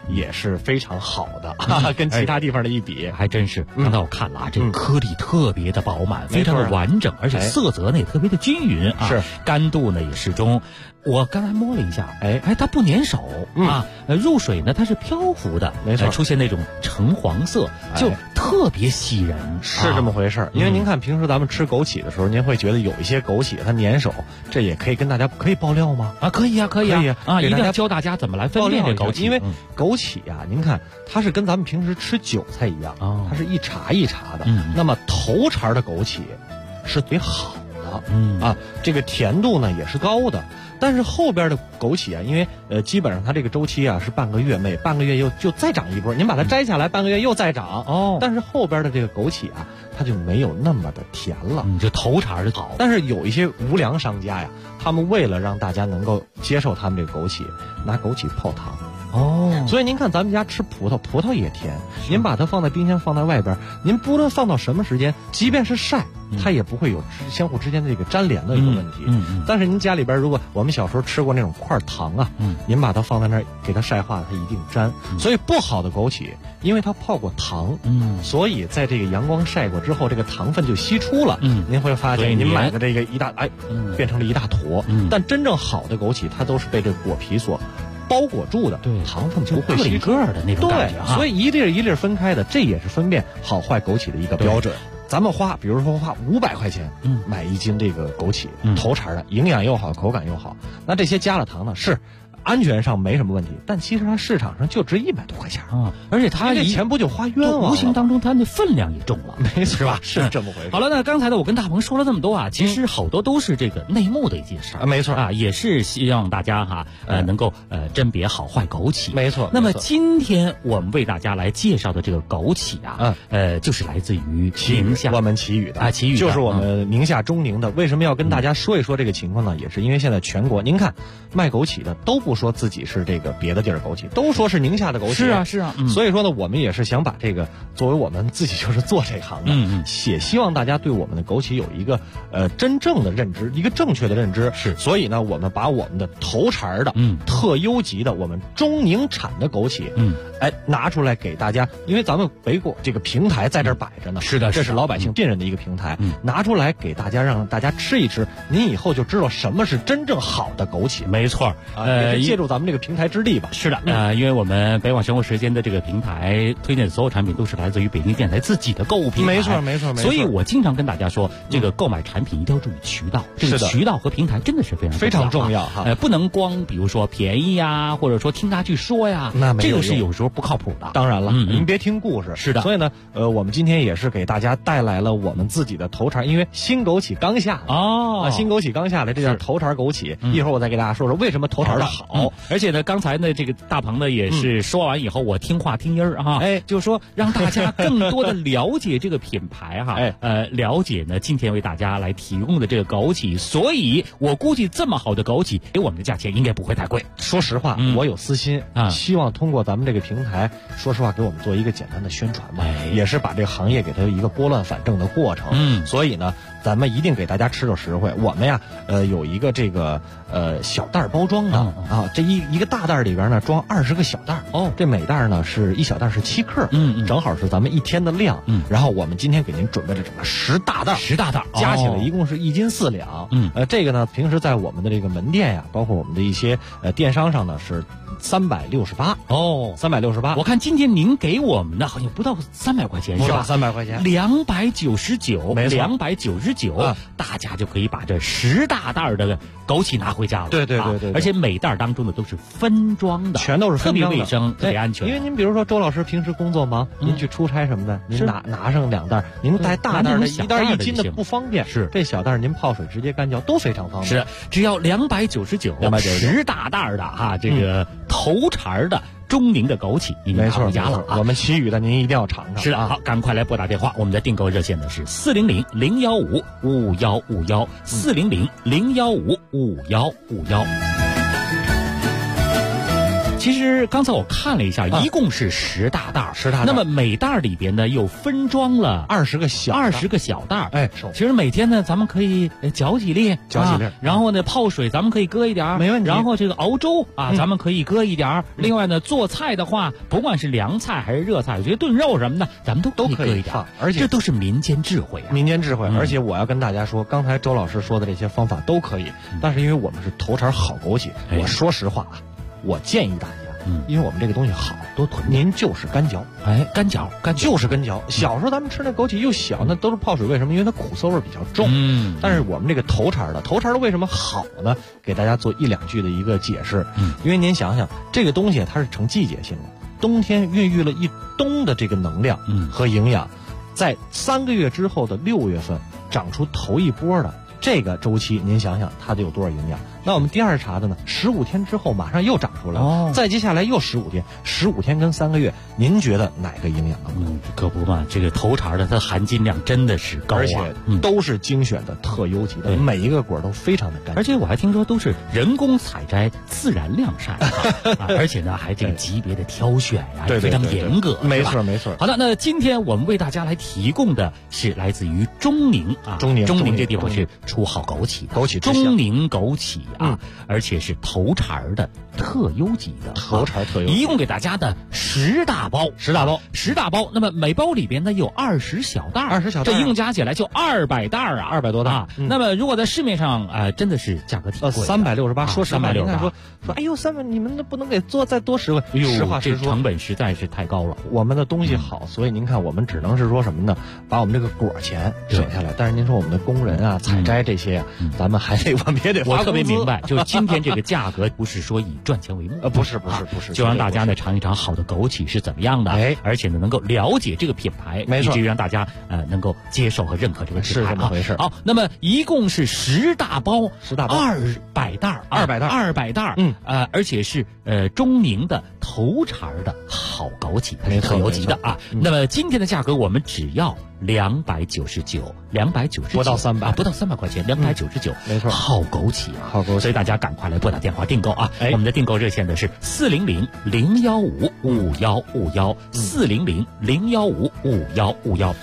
也是非常好的，跟其他地方的一比， 还真是。刚才我看了啊，这个颗粒特别的饱满，非常的完整，而且色泽呢也特别的均匀啊， 是干度呢也适中。我刚才摸了一下，它不粘手啊，入水呢它是漂浮的， 没错， 出现那种橙黄色，就特别吸人， 是这么回事。因为您看平时咱们吃枸杞的时候，您会觉得有一些枸杞它粘手，这也可以跟大家可以爆料吗？ 啊，可以啊，可以啊，一定要教大家怎么来分辨这枸杞， 因为枸杞啊，您看它是跟咱们平时吃韭菜一样，它是一茬一茬的，那么头茬的枸杞是最好的，这个甜度呢也是高的。但是后边的枸杞啊，因为基本上它这个周期啊是半个月，每半个月又就再长一波，您把它摘下来，半个月又再长但是后边的这个枸杞啊，它就没有那么的甜了， 就头茬的好。 但是有一些无良商家呀，他们为了让大家能够接受他们这个枸杞，拿枸杞泡汤。所以您看咱们家吃葡萄也甜，您把它放在冰箱放在外边，您不论放到什么时间，即便是晒，它也不会有相互之间的这个粘连的一个问题。但是您家里边如果我们小时候吃过那种块糖啊，您把它放在那儿给它晒化，它一定粘。所以不好的枸杞，因为它泡过糖，所以在这个阳光晒过之后，这个糖分就析出了。您会发现您买的这个变成了一大坨。但真正好的枸杞，它都是被这个果皮所包裹住的，糖分不会吸个的那种感觉对，所以一粒一粒分开的，这也是分辨好坏枸杞的一个标准。咱们比如说花500块钱，买1斤这个枸杞，头茬的，营养又好，口感又好，那这些加了糖呢，是安全上没什么问题，但其实它市场上就值100多块钱而且它这钱不就花冤枉了？ 无形当中它的分量也重了， 没错， 是吧？ 是这么回事。 好了，那刚才呢，我跟大鹏说了这么多啊，其实好多都是这个内幕的一件事没错也是希望大家能够甄别好坏枸杞， 没错。 那么今天我们为大家来介绍的这个枸杞啊，就是来自于宁夏， 我们祁宇的祁宇就是我们宁夏中宁的。为什么要跟大家说一说这个情况呢？也是因为现在全国，您看卖枸杞的都不说自己是这个别的地儿枸杞，都说是宁夏的枸杞。 是啊， 所以说呢，我们也是想把这个作为我们自己就是做这行的，也希望大家对我们的枸杞有一个真正的认知，一个正确的认知。 是， 所以呢，我们把我们的头茬的特优级的我们中宁产的枸杞，拿出来给大家，因为咱们北果这个平台在这儿摆着呢， 是的， 这是老百姓信任的一个平台，拿出来给大家，让大家吃一吃，您以后就知道什么是真正好的枸杞。 没错， 也是借助咱们这个平台之力吧。 是的，因为我们北广生活时间的这个平台推荐的所有产品都是来自于北京电台自己的购物平台， 没错。 所以我经常跟大家说，这个购买产品一定要注意渠道，这个渠道和平台真的是非常重要不能光比如说便宜呀，或者说听他去说呀，这个是有时候不靠谱的。 当然了，您别听故事。 是的， 所以呢，我们今天也是给大家带来了我们自己的头茬，因为新枸杞刚下新枸杞刚下来，这叫头茬枸杞。一会儿我再给大家说说为什么头茬的好。 而且呢，刚才呢这个大鹏呢也是说完以后，我听话听音儿就是说让大家更多的了解这个品牌了解呢今天为大家来提供的这个枸杞，所以我估计这么好的枸杞给我们的价钱应该不会太贵。 说实话，我有私心希望通过咱们这个平台，说实话给我们做一个简单的宣传吧，也是把这个行业给它一个拨乱反正的过程。所以呢，咱们一定给大家吃着实惠。我们呀，有一个这个小袋包装的这一个大袋里边呢装20个小袋这每袋呢是1小袋是7克，正好是咱们1天的量。然后我们今天给您准备了整个10大袋，加起来一共是1斤4两。这个呢平时在我们的这个门店呀，包括我们的一些电商上呢是368 368。 我看今天您给我们的好像不到300块钱，是吧 ？300块钱 ，299， 没错 ，299，大家就可以把这10大袋的枸杞拿回家了。 对， 而且每袋当中的都是分装的， 全都是分装的， 特别卫生，特别安全。 因为您比如说周老师平时工作忙，您去出差什么的，您拿上2袋，您带大袋的1袋1斤的不方便， 是这小袋您泡水直接干嚼都非常方便。 是，只要299，10大袋的这个头茬的中宁的枸杞，您拿回家了我们祁宇的您一定要尝尝。 是的，好，赶快来拨打电话，我们的订购热线呢是400-015-5151，400-015-5151。 其实刚才我看了一下，一共是10大袋 ，10大袋。 那么每袋里边呢又分装了 20个小袋。 哎， 其实每天呢咱们可以搅几粒，然后呢泡水咱们可以搁一点， 没问题。 然后这个熬粥啊，咱们可以搁一点。另外呢，做菜的话，不管是凉菜还是热菜，我觉得炖肉什么的，咱们都可以搁一点。 而且这都是民间智慧啊， 民间智慧。而且我要跟大家说，刚才周老师说的这些方法都可以，但是因为我们是头茬好枸杞，我说实话啊，我建议大家。因为我们这个东西好，多囤，您就是干嚼， 干嚼就是干嚼。小时候咱们吃那枸杞又小，那都是泡水，为什么？因为它苦涩味比较重。但是我们这个头茬的为什么好呢？给大家做1-2句的一个解释。因为您想想，这个东西它是成季节性的，冬天孕育了一冬的这个能量和营养，在3个月之后的6月份长出头一波的这个周期，您想想它得有多少营养？那我们第2茬的呢，15天之后马上又长出来了，再接下来又15天，15天跟3个月，您觉得哪个营养更高？ 可不嘛，这个头茬的它含金量真的是高啊， 而且都是精选的特优级的，每一个果都非常的干净。 而且我还听说都是人工采摘、自然晾晒，而且呢还这个级别的挑选呀，非常严格。 没错没错。 好的，那今天我们为大家来提供的是来自于中宁啊，中宁这地方是出好枸杞的，中宁枸杞。而且是头茬的特优级的， 头茬特优， 一共给大家的10大包。那么每包里边呢有20小袋，这一共加起来就200袋啊 ，200多袋。 那么如果在市面上真的是价格挺贵 ，368。说实话，您看说，哎呦 ，300， 你们不能给做再多10个？实话实说， 成本实在是太高了。 我们的东西好，所以您看我们只能是说什么呢？把我们这个果钱省下来。但是您说我们的工人啊、采摘这些，咱们还得我们也得花工资。 我特别明白，就是今天这个价格不是说以赚钱为目， 不是， 就让大家呢尝一尝好的枸杞是怎么样的，而且呢能够了解这个品牌，以至于让大家能够接受和认可这个品牌， 是这么回事。 好，那么一共是10大包，200袋，200袋，而且是中宁的头茬的好枸杞，它是特优级的啊。那么今天的价格我们只要299， 不到300 块钱，299， 没错， 好枸杞，所以大家赶快来拨打电话订购啊！我们的订购热线呢是400-015-5151，400-015-5151。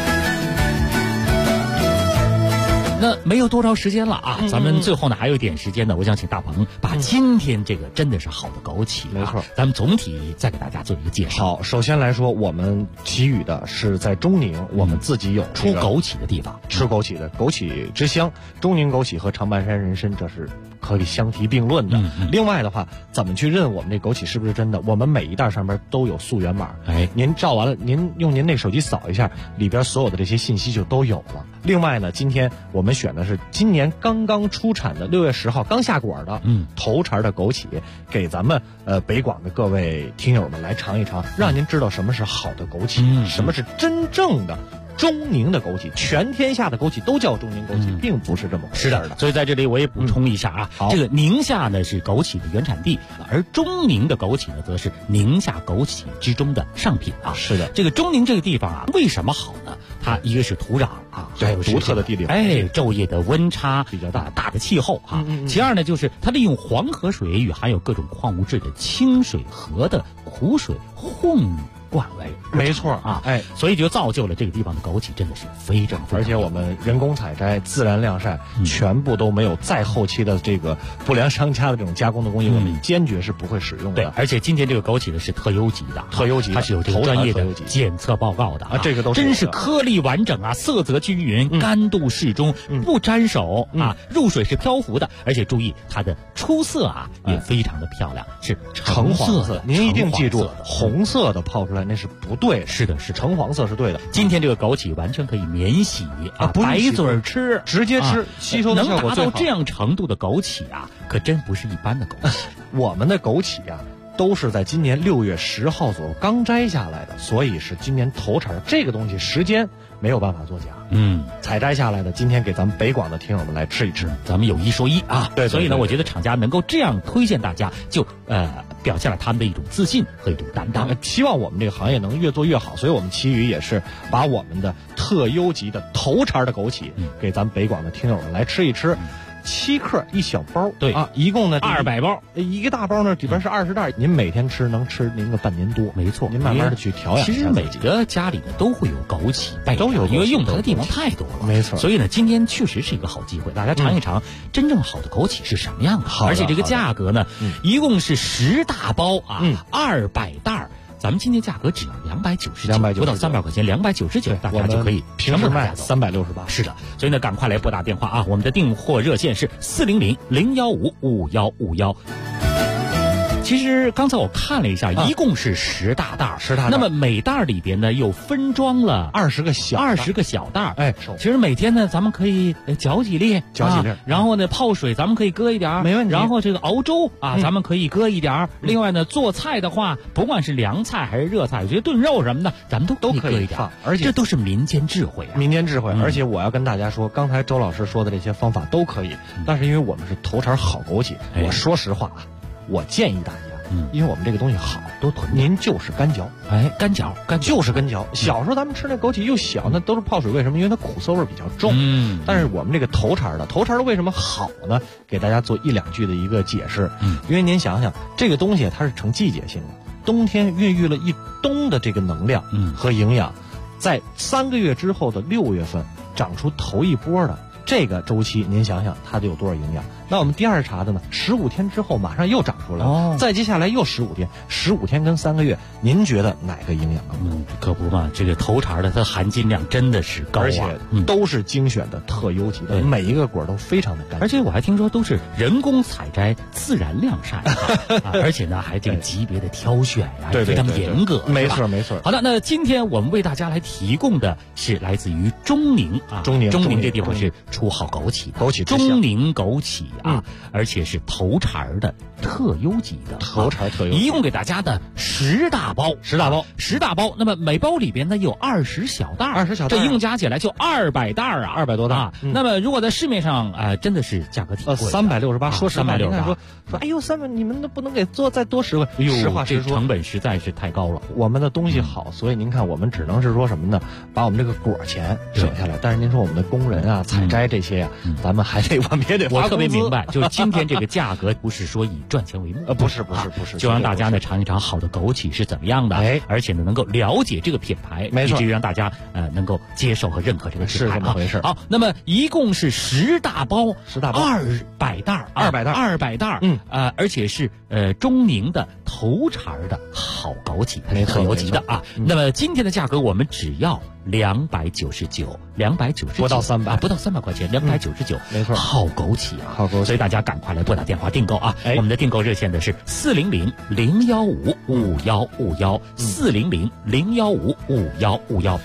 那没有多少时间了啊，咱们最后呢还有一点时间呢，我想请大鹏把今天这个真的是好的枸杞， 没错， 咱们总体再给大家做一个介绍。 好，首先来说，我们给予的是在中宁，我们自己有出枸杞的地方， 吃枸杞的枸杞之乡，中宁枸杞和长白山人参这是可以相提并论的。另外的话，怎么去认我们这枸杞是不是真的？我们每一袋上面都有溯源码，您照完了，您用您那手机扫一下，里边所有的这些信息就都有了。另外呢，今天我们选的是今年刚刚出产的6月10号刚下果的头茬的枸杞，给咱们北广的各位听友们来尝一尝，让您知道什么是好的枸杞，什么是真正的中宁的枸杞。全天下的枸杞都叫中宁枸杞，并不是这么回事的。 所以在这里我也补充一下啊，这个宁夏呢是枸杞的原产地，而中宁的枸杞呢则是宁夏枸杞之中的上品啊。 是的， 这个中宁这个地方啊，为什么好呢？它一个是土壤啊，还有独特的地理， 昼夜的温差比较大的气候啊。其二呢，就是它利用黄河水与含有各种矿物质的清水河的苦水混灌为， 没错啊，所以就造就了这个地方的枸杞真的是非常， 而且我们人工采摘、自然晾晒，全部都没有再后期的这个不良商家的这种加工的工艺，我们坚决是不会使用的。 对，而且今天这个枸杞呢是特优级的，它是有这个专业的检测报告的啊，这个都是真是颗粒完整啊，色泽均匀，干度适中，不沾手啊，入水是漂浮的，而且注意它的出色啊也非常的漂亮，是橙黄色。 您一定记住，红色的泡出来那是不对的， 是的， 橙黄色是对的。 今天这个枸杞完全可以免洗啊，白嘴吃， 直接吃，吸收的效果最好。 能达到这样程度的枸杞啊，可真不是一般的枸杞。 我们的枸杞啊，都是在今年6月10号左右刚摘下来的，所以是今年头茬。这个东西时间没有办法作假，采摘下来的，今天给咱们北广的听友们来吃一吃， 咱们有一说一啊。 对， 所以呢，我觉得厂家能够这样推荐大家，就表现了他们的一种自信和一种担当。 希望我们这个行业能越做越好，所以我们奇宇也是把我们的特优级的头茬的枸杞给咱们北广的听友们来吃一吃。 7克一小包， 对啊，一共呢 200包， 一个大包呢里边是20袋，您每天吃能吃您个半年多， 没错， 您慢慢的去调养。 其实每个家里呢都会有枸杞， 都有， 因为用它的地方太多了， 没错。 所以呢，今天确实是一个好机会，大家尝一尝真正好的枸杞是什么样的。而且这个价格呢，一共是10大包啊，200袋。咱们今天价格只要299，不到300块钱，299，大家就可以平时卖368。 是的，所以呢，赶快来拨打电话啊！我们的订货热线是400-015-5151。其实刚才我看了一下，一共是10大袋，10大袋。那么每袋里边呢，又分装了 20个小袋。 哎， 其实每天呢，咱们可以搅几粒，然后呢，泡水咱们可以搁一点， 没问题。 然后这个熬粥啊，咱们可以搁一点。另外呢，做菜的话，不管是凉菜还是热菜，我觉得炖肉什么的，咱们都可以搁一点。 而且这都是民间智慧啊， 民间智慧。而且我要跟大家说，刚才周老师说的这些方法都可以，但是因为我们是头茬好枸杞，我说实话啊，我建议大家。因为我们这个东西好，都囤，您就是干嚼， 干嚼， 就是干嚼。小时候咱们吃那枸杞又小，那都是泡水，为什么？因为它苦涩味比较重。但是我们这个头茬的为什么好呢？给大家做1-2句的一个解释。因为您想想，这个东西它是成季节性的，冬天孕育了一冬的这个能量和营养，在3个月之后的6月份长出头一波的这个周期，您想想它得有多少营养？那我们第二茬的呢，15天之后马上又长出来了，再接下来又15天，15天跟3个月，您觉得哪个营养更高？ 可不嘛，这个头茬的它含金量真的是高， 而且都是精选的特优级的，每一个果都非常的干净。 而且我还听说都是人工采摘、自然晾晒，而且呢还这个级别的挑选呀，非常严格。 没错没错。 好的，那今天我们为大家来提供的是来自于中宁啊，中宁这地方是出好枸杞的，中宁枸杞。而且是头茬的特优级的，一共给大家的10大包，那么每包里边呢有20小袋，这一共加起来就200袋啊 ，200多袋。 那么如果在市面上真的是价格挺贵 ，368，说实话 ，368， 说哎呦300，你们都不能给做再多10个，实话实说， 成本实在是太高了。 我们的东西好，所以您看我们只能是说什么呢？把我们这个果钱省下来，但是您说我们的工人啊、采摘这些呀，咱们还得我们也得花工资。 我特别明白，就是今天这个价格不是说以赚钱为目， 不是， 就让大家呢尝一尝好的枸杞是怎么样的，而且呢能够了解这个品牌， 没错， 以至于让大家能够接受和认可这个品牌， 是这么回事。 好，那么一共是10大包，200袋，200袋，而且是中宁的头茬的好枸杞，它是特优级的啊。那么今天的价格我们只要299， 不到300 块钱，299， 没错， 好枸杞啊， 好枸杞， 所以大家赶快来拨打电话订购啊！我们的订购热线的是400-015-5151，400-015-5151。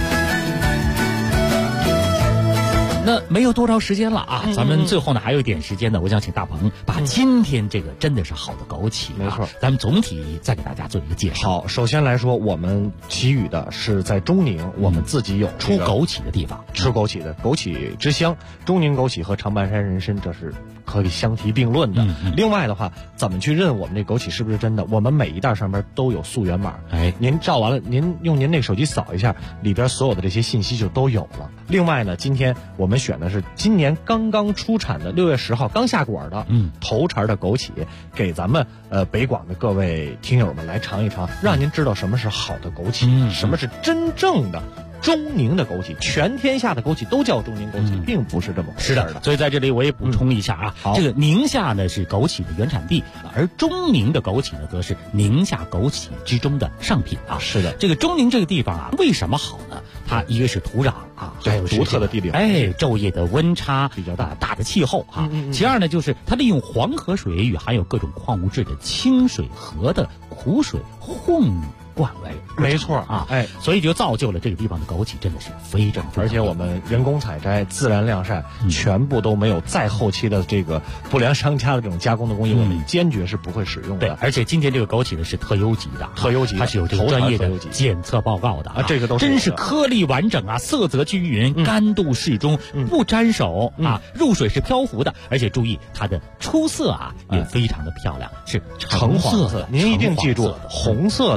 那没有多少时间了啊，咱们最后呢还有一点时间呢，我想请大鹏把今天这个真的是好的枸杞， 没错， 咱们总体再给大家做一个介绍。 好，首先来说，我们给予的是在中宁，我们自己有出枸杞的地方， 吃枸杞的枸杞之乡，中宁枸杞和长白山人参，这是可以相提并论的。另外的话，怎么去认我们这枸杞是不是真的？我们每一袋上面都有溯源码，您照完了，您用您那个手机扫一下，里边所有的这些信息就都有了。另外呢，今天我们选的是今年刚刚出产的6月10号刚下果的头茬的枸杞，给咱们北广的各位听友们来尝一尝，让您知道什么是好的枸杞，什么是真正的中宁的枸杞。全天下的枸杞都叫中宁枸杞，并不是这么回事的。 所以在这里我也补充一下啊，这个宁夏呢是枸杞的原产地，而中宁的枸杞呢则是宁夏枸杞之中的上品啊。 是的， 这个中宁这个地方啊，为什么好呢？它一个是土壤啊，还有独特的地理， 昼夜的温差比较大的气候啊。其二呢，就是它利用黄河水与含有各种矿物质的清水河的苦水混灌为， 没错啊，所以就造就了这个地方的枸杞真的是非常， 而且我们人工采摘、自然晾晒，全部都没有再后期的这个不良商家的这种加工的工艺，我们坚决是不会使用的。 对，而且今天这个枸杞呢是特优级的，它是有这个专业的检测报告的啊，这个都是真是颗粒完整啊，色泽均匀，干度适中，不沾手啊，入水是漂浮的，而且注意它的出色啊也非常的漂亮，是橙黄色的。 您一定记住，红色的泡出来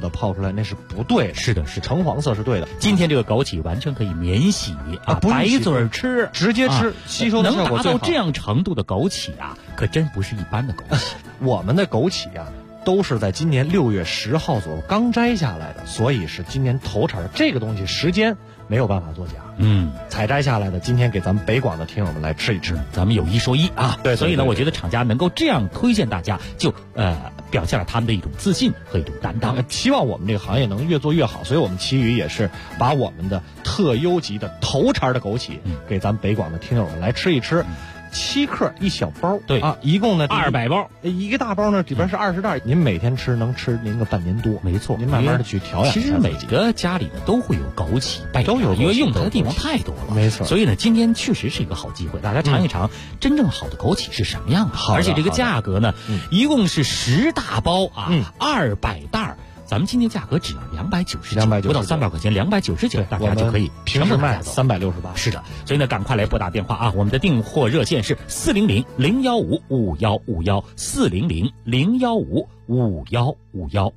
来那是不对的。 是的， 橙黄色是对的。 今天这个枸杞完全可以免洗白嘴吃， 直接吃，吸收的效果最好。 能达到这样程度的枸杞啊，可真不是一般的枸杞。 我们的枸杞啊，都是在今年6月10号左右刚摘下来的，所以是今年头茬。这个东西时间没有办法作假。采摘下来的，今天给咱们北广的听友们来吃一吃。 咱们有一说一啊， 对， 所以呢，我觉得厂家能够这样推荐大家，就表现了他们的一种自信和一种担当。 希望我们这个行业能越做越好，所以我们奇宇也是把我们的特优级的头茬的枸杞给咱们北广的听友们来吃一吃。7克一小包， 对啊，一共呢 200包， 一个大包呢里边是20袋，您每天吃能吃您个半年多， 没错， 您慢慢的去调养。 其实每个家里呢都会有枸杞， 都有， 因为用它的地方太多了， 没错。 所以呢，今天确实是一个好机会，大家尝一尝真正好的枸杞是什么样的。而且这个价格呢，一共是10大包啊，200袋。咱们今天价格只要299，不到300块钱，299，大家就可以平时卖368。 是的，所以呢，赶快来拨打电话啊！我们的订货热线是400-015-5151，400-015-5151。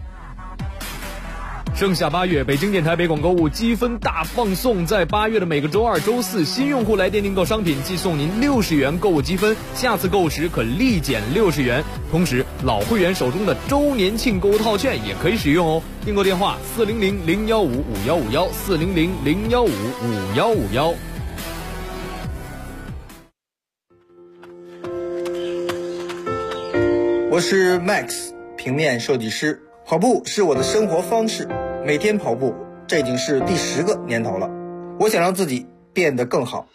盛夏8月，北京电台北广购物积分大放送，在8月的每个周二、周四，新用户来电订购商品即送您60元购物积分，下次购物时可立减60元。同时，老会员手中的周年庆购物套券也可以使用哦。订购电话400-015-5151，400-015-5151。 我是 Max， 平面设计师。跑步是我的生活方式，每天跑步，这已经是第10个年头了。我想让自己变得更好。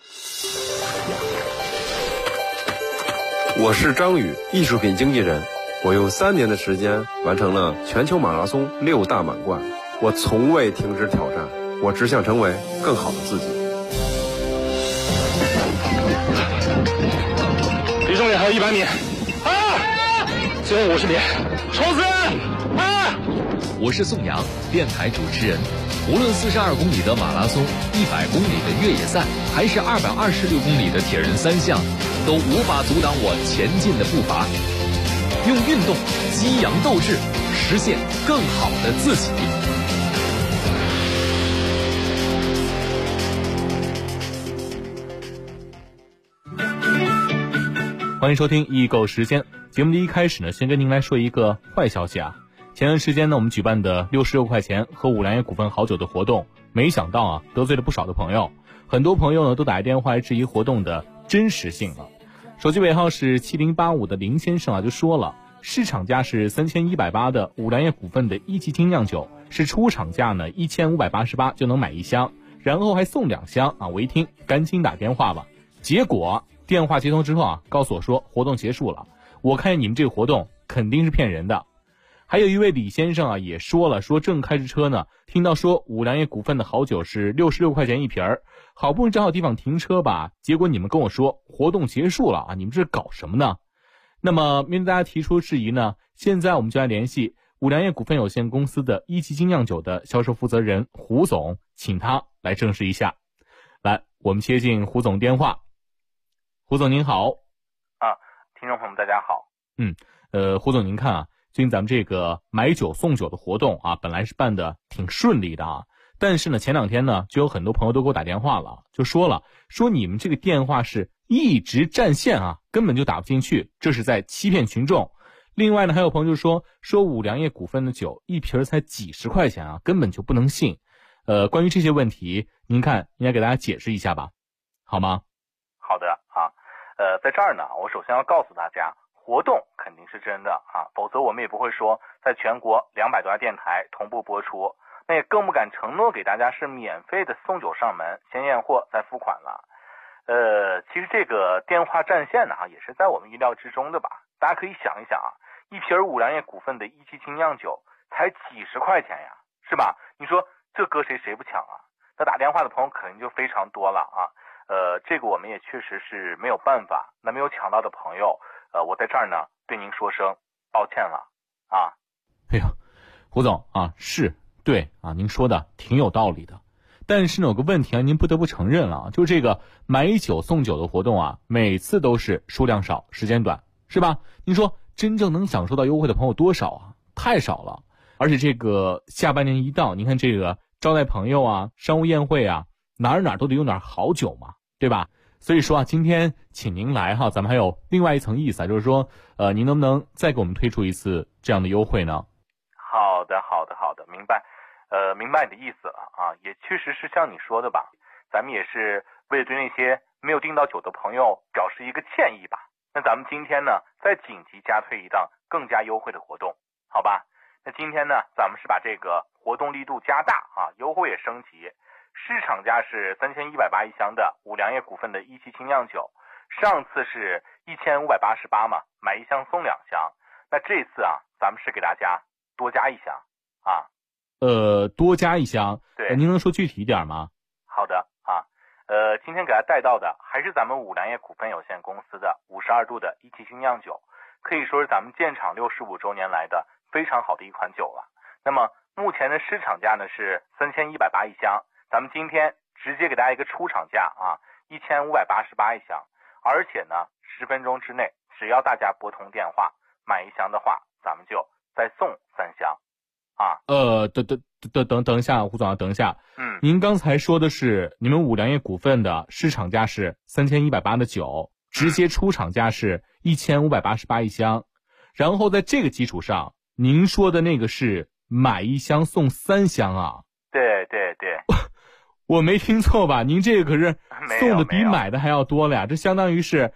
我是张宇，艺术品经纪人。我用3年的时间完成了全球马拉松6大满贯。我从未停止挑战，我只想成为更好的自己。 离终点还有100米，最后50米，冲刺！ 我是宋阳，电台主持人。无论42公里的马拉松、100公里的越野赛，还是226公里的铁人3项，都无法阻挡我前进的步伐。用运动激扬斗志，实现更好的自己。 欢迎收听易购时间。节目的一开始呢，先跟您来说一个坏消息啊。前段时间呢，我们举办的66块钱喝五粮液股份好酒的活动，没想到啊，得罪了不少的朋友。很多朋友呢，都打电话来质疑活动的真实性了。手机尾号是7085的林先生啊，就说了，市场价是3180的五粮液股份的1级精酿酒，是出厂价呢1588就能买1箱，然后还送2箱啊。我一听，赶紧打电话吧。结果电话接通之后啊，告诉我说活动结束了。我看你们这个活动肯定是骗人的。还有一位李先生啊，也说了，说正开着车呢，听到说五粮液股份的好酒是66块钱一瓶儿，好不容易找好地方停车吧，结果你们跟我说活动结束了啊，你们这是搞什么呢？那么面对大家提出质疑呢，现在我们就来联系五粮液股份有限公司的1级精酿酒的销售负责人胡总，请他来证实一下。来，我们接进胡总电话。胡总您好。 听众朋友们大家好。 胡总您看啊，最近咱们这个买酒送酒的活动啊，本来是办的挺顺利的啊，但是呢前2天呢，就有很多朋友都给我打电话了，就说你们这个电话是一直占线啊，根本就打不进去，这是在欺骗群众。另外呢，还有朋友就说五粮液股份的酒一瓶才几十块钱啊，根本就不能信。关于这些问题，您看应该给大家解释一下吧，好吗？ 好的啊，在这儿呢，我首先要告诉大家，活动肯定是真的啊，否则我们也不会说在全国200多家电台同步播出，那也更不敢承诺给大家是免费的送酒上门，先验货再付款了。其实这个电话占线呢，也是在我们意料之中的吧。大家可以想一想啊，一瓶五粮液股份的1级精酿酒才几十块钱呀，是吧？你说这搁谁不抢啊？那打电话的朋友肯定就非常多了啊。这个我们也确实是没有办法。那没有抢到的朋友，我在这儿呢对您说声抱歉了啊。 哎呀，胡总啊，是对啊，您说的挺有道理的。但是呢，有个问题啊，您不得不承认了，就是这个买酒送酒的活动啊，每次都是数量少，时间短，是吧？您说真正能享受到优惠的朋友多少啊？太少了。 而且这个下半年一到，您看这个招待朋友啊、商务宴会啊，哪儿都得用点好酒嘛，对吧？所以说啊，今天请您来哈，咱们还有另外一层意思啊，就是说，您能不能再给我们推出一次这样的优惠呢？ 好的，明白。明白你的意思了啊，也确实是像你说的吧，咱们也是为了对那些没有订到酒的朋友表示一个歉意吧。那咱们今天呢，再紧急加推一档更加优惠的活动，好吧？那今天呢，咱们是把这个活动力度加大啊，优惠也升级。市场价是3180一箱的五粮液股份的一期精酿酒，上次是1588嘛，买一箱送2箱。那这次啊，咱们是给大家多加一箱啊。 多加一箱， 对， 您能说具体一点吗？ 好的啊，今天给大家带到的还是咱们五粮液股份有限公司的52度的一期精酿酒，可以说是咱们建厂65周年来的非常好的一款酒了。那么目前的市场价呢是3180一箱，咱们今天直接给大家一个出厂价啊，1588一箱，而且呢10分钟之内，只要大家拨通电话买一箱的话，咱们就再送3箱。啊， 等一下，胡总，等一下。您刚才说的是你们五粮液股份的市场价是3180的酒，直接出厂价是1588一箱，然后在这个基础上，您说的那个是买一箱送3箱啊？ 对， 我没听错吧？您这个可是送的比买的还要多了呀，这相当于是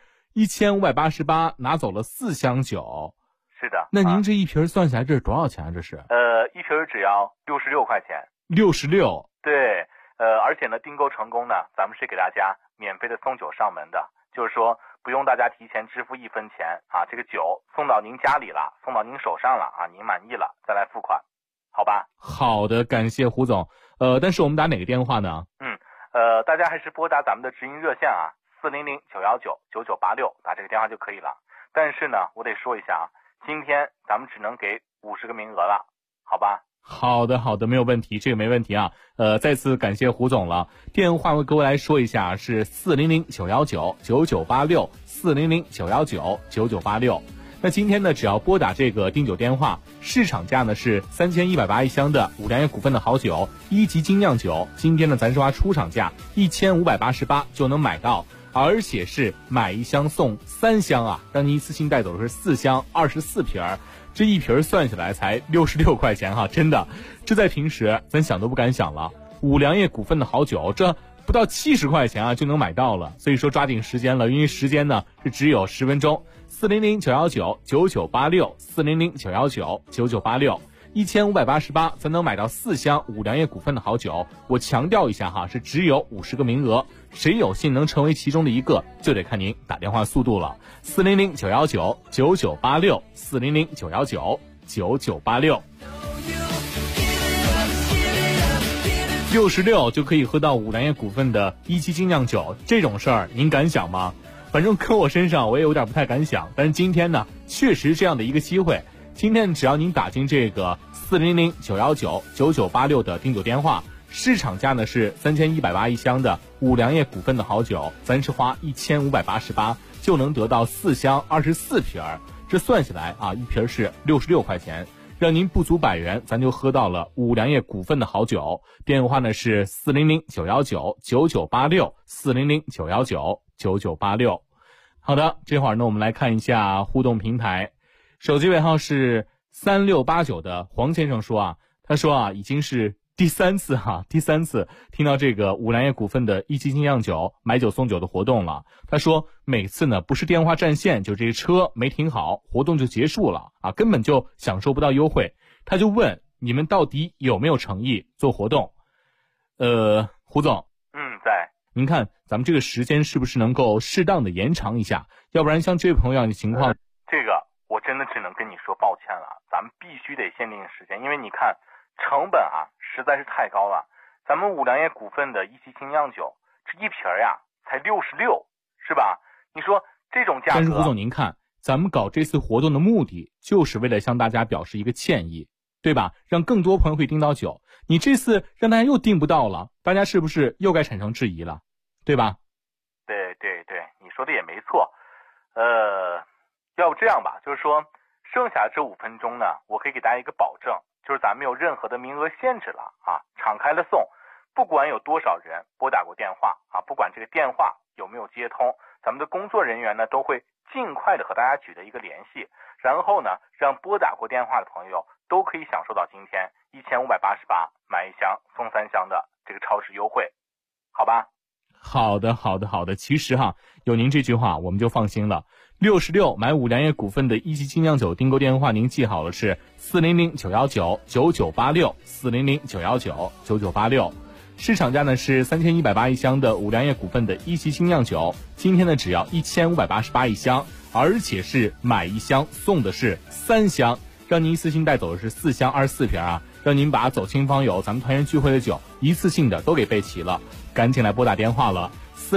1588拿走了4箱酒。 是的， 那您这一瓶算下来这是多少钱啊？这是一瓶只要66块钱。 66？ 对，而且呢，订购成功呢，咱们是给大家免费的送酒上门的，就是说不用大家提前支付1分钱啊，这个酒送到您家里了，送到您手上了啊，您满意了再来付款，好吧？ 好的，感谢胡总。但是我们打哪个电话呢？ 大家还是拨打咱们的直营热线啊，400-919-9986，打这个电话就可以了。但是呢，我得说一下啊，今天咱们只能给50个名额了，好吧？ 好的，没有问题，这个没问题啊。再次感谢胡总了。电话我给我来说一下，是400-919-9986 400-919-9986。那今天呢，只要拨打这个订酒电话，市场价呢是3180一箱的五粮液股份的好酒1级精酿酒，今天呢咱是花出厂价1588就能买到，而且是买一箱送3箱啊，让您一次性带走的是4箱24瓶，这一瓶算下来才66块钱哈，真的，这在平时咱想都不敢想了。五粮液股份的好酒，这不到70块钱啊就能买到了，所以说抓紧时间了，因为时间呢是只有10分钟。400-919-9986 400-919-9986 1588才能买到4箱五粮液股份的好酒。我强调一下哈，是只有50个名额，谁有幸能成为其中的一个，就得看您打电话速度了。400-919-9986 400-919-9986 66就可以喝到五粮液股份的1期精酿酒，这种事儿您敢想吗？反正搁我身上我也有点不太敢想，但是今天呢确实这样的一个机会，今天只要您打进这个400-919-9986的订酒电话，市场价呢是3180一箱的五粮液股份的好酒，咱是花1588就能得到4箱24瓶，这算下来啊，一瓶是66块钱，让您不足100元，咱就喝到了五粮液股份的好酒。电话呢是400-919-9986 400-919-9986。好的，这会儿呢我们来看一下互动平台，手机尾号是3689的黄先生说啊，他说啊已经是第三次听到这个五粮液股份的1期精酿酒买酒送酒的活动了。他说每次呢不是电话占线，就这车没停好，活动就结束了啊，根本就享受不到优惠。他就问你们到底有没有诚意做活动？胡总， 在。 您看咱们这个时间是不是能够适当的延长一下？要不然像这位朋友这样的情况， 这个我真的只能跟你说抱歉了，咱们必须得限定时间，因为你看成本啊实在是太高了。咱们五粮液股份的1期精酿酒，这一瓶呀才66，是吧？你说这种价格。 但是胡总您看，咱们搞这次活动的目的就是为了向大家表示一个歉意，对吧？让更多朋友会订到酒，你这次让大家又订不到了，大家是不是又该产生质疑了，对吧？ 对，你说的也没错。要不这样吧，就是说剩下这5分钟呢，我可以给大家一个保证就是咱们没有任何的名额限制了啊，敞开了送，不管有多少人拨打过电话啊，不管这个电话有没有接通，咱们的工作人员呢都会尽快的和大家取得一个联系，然后呢让拨打过电话的朋友都可以享受到今天1588买1箱送3箱的这个超市优惠，好吧？ 好的。其实有您这句话我们就放心了。66买五粮液股份的一级精酿酒订购电话您记好了，是400-919-9986，400-919-9986。市场价呢是3180一箱的五粮液股份的一级精酿酒，今天呢只要1588一箱，而且是买1箱送的是3箱，让您一次性带走的是4箱24瓶啊，让您把走亲访友咱们团圆聚会的酒一次性的都给备齐了。赶紧来拨打电话了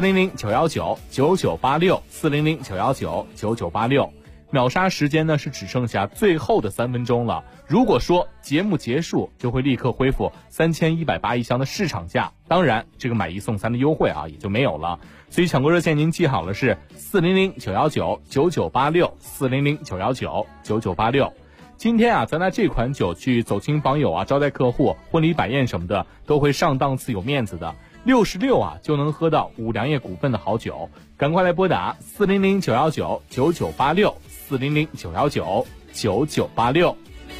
，400-919-9986，400-919-9986。秒杀时间呢是只剩下最后的3分钟了，如果说节目结束就会立刻恢复3180一箱的市场价，当然这个买1送3的优惠也就没有了。所以抢购热线您记好了，是400-919-9986，400-919-9986。今天咱拿这款酒去走亲访友招待客户、婚礼摆宴什么的都会上档次有面子的。66就能喝到五粮液股份的好酒，赶快来拨打400-919-9986，400-919-9986。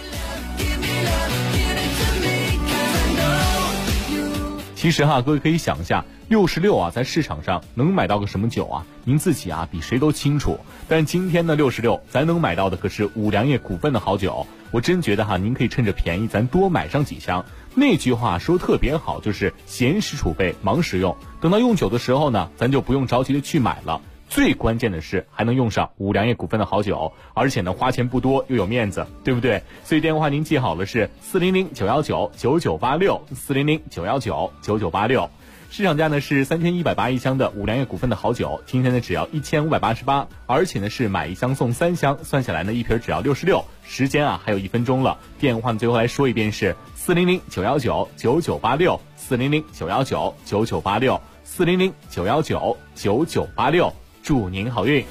其实各位可以想一下，66在市场上能买到个什么酒啊？您自己比谁都清楚。但今天的66咱能买到的可是五粮液股份的好酒，我真觉得您可以趁着便宜咱多买上几箱。那句话说特别好，就是闲时储备忙时用，等到用酒的时候呢，咱就不用着急的去买了。最关键的是还能用上五粮液股份的好酒，而且呢花钱不多又有面子，对不对？所以电话您记好了，是400-919-9986，400-919-9986。市场价呢是3180一箱的五粮液股份的好酒，今天呢只要1588，而且呢是买1箱送3箱，算下来呢一瓶只要66。时间还有1分钟了，电话呢最后来说一遍是400-919-9986，400-919-9986，400-919-9986。祝您好运。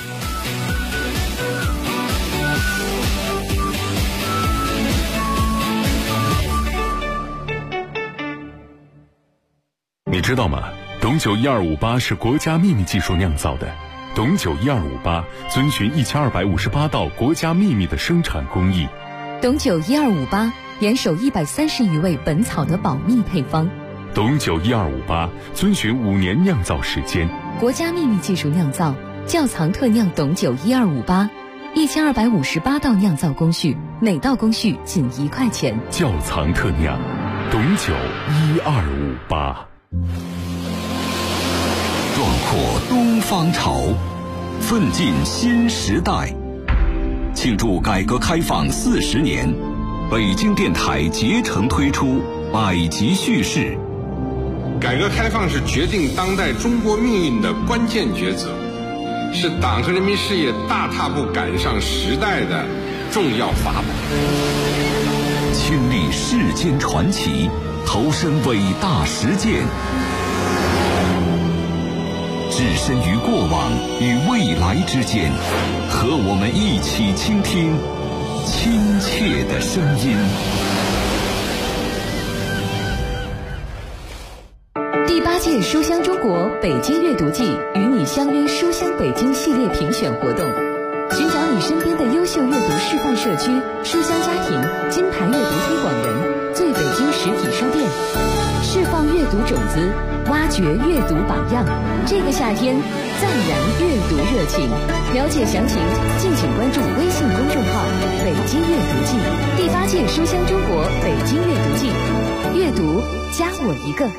你知道吗？董酒1258是国家秘密技术酿造的。董酒1258遵循1258道国家秘密的生产工艺。 董酒1258严守130余味本草的保密配方。 董酒1258遵循5年酿造时间。 国家秘密技术酿造，窖藏特酿董酒1258，1258道酿造工序，每道工序仅1块钱。 窖藏特酿，董酒1258。 壮阔东方潮，奋进新时代。庆祝改革开放40年，北京电台竭诚推出百集叙事。 改革开放是决定当代中国命运的关键抉择，是党和人民事业大踏步赶上时代的重要法宝。 亲历世间传奇，投身伟大实践，置身于过往与未来之间，和我们一起倾听亲切的声音。 第8届书香中国北京阅读季与你相约书香北京系列评选活动，寻找你身边的优秀阅读示范社区、书香家庭、金牌阅读推广人、最北京实体书店，释放阅读种子，挖掘阅读榜样。这个夏天，暂燃阅读热情。了解详情，敬请关注微信公众号“北京阅读季”。第8届书香中国北京阅读季，阅读加我一个。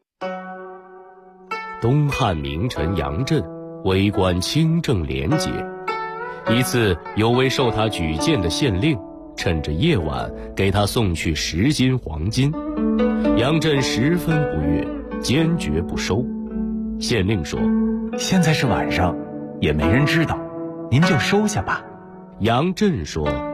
东汉名臣杨震为官清正廉洁，一次有位受他举荐的县令趁着夜晚给他送去10斤黄金，杨震十分不悦，坚决不收。县令说：“ 现在是晚上，也没人知道，您就收下吧。” 杨震说：“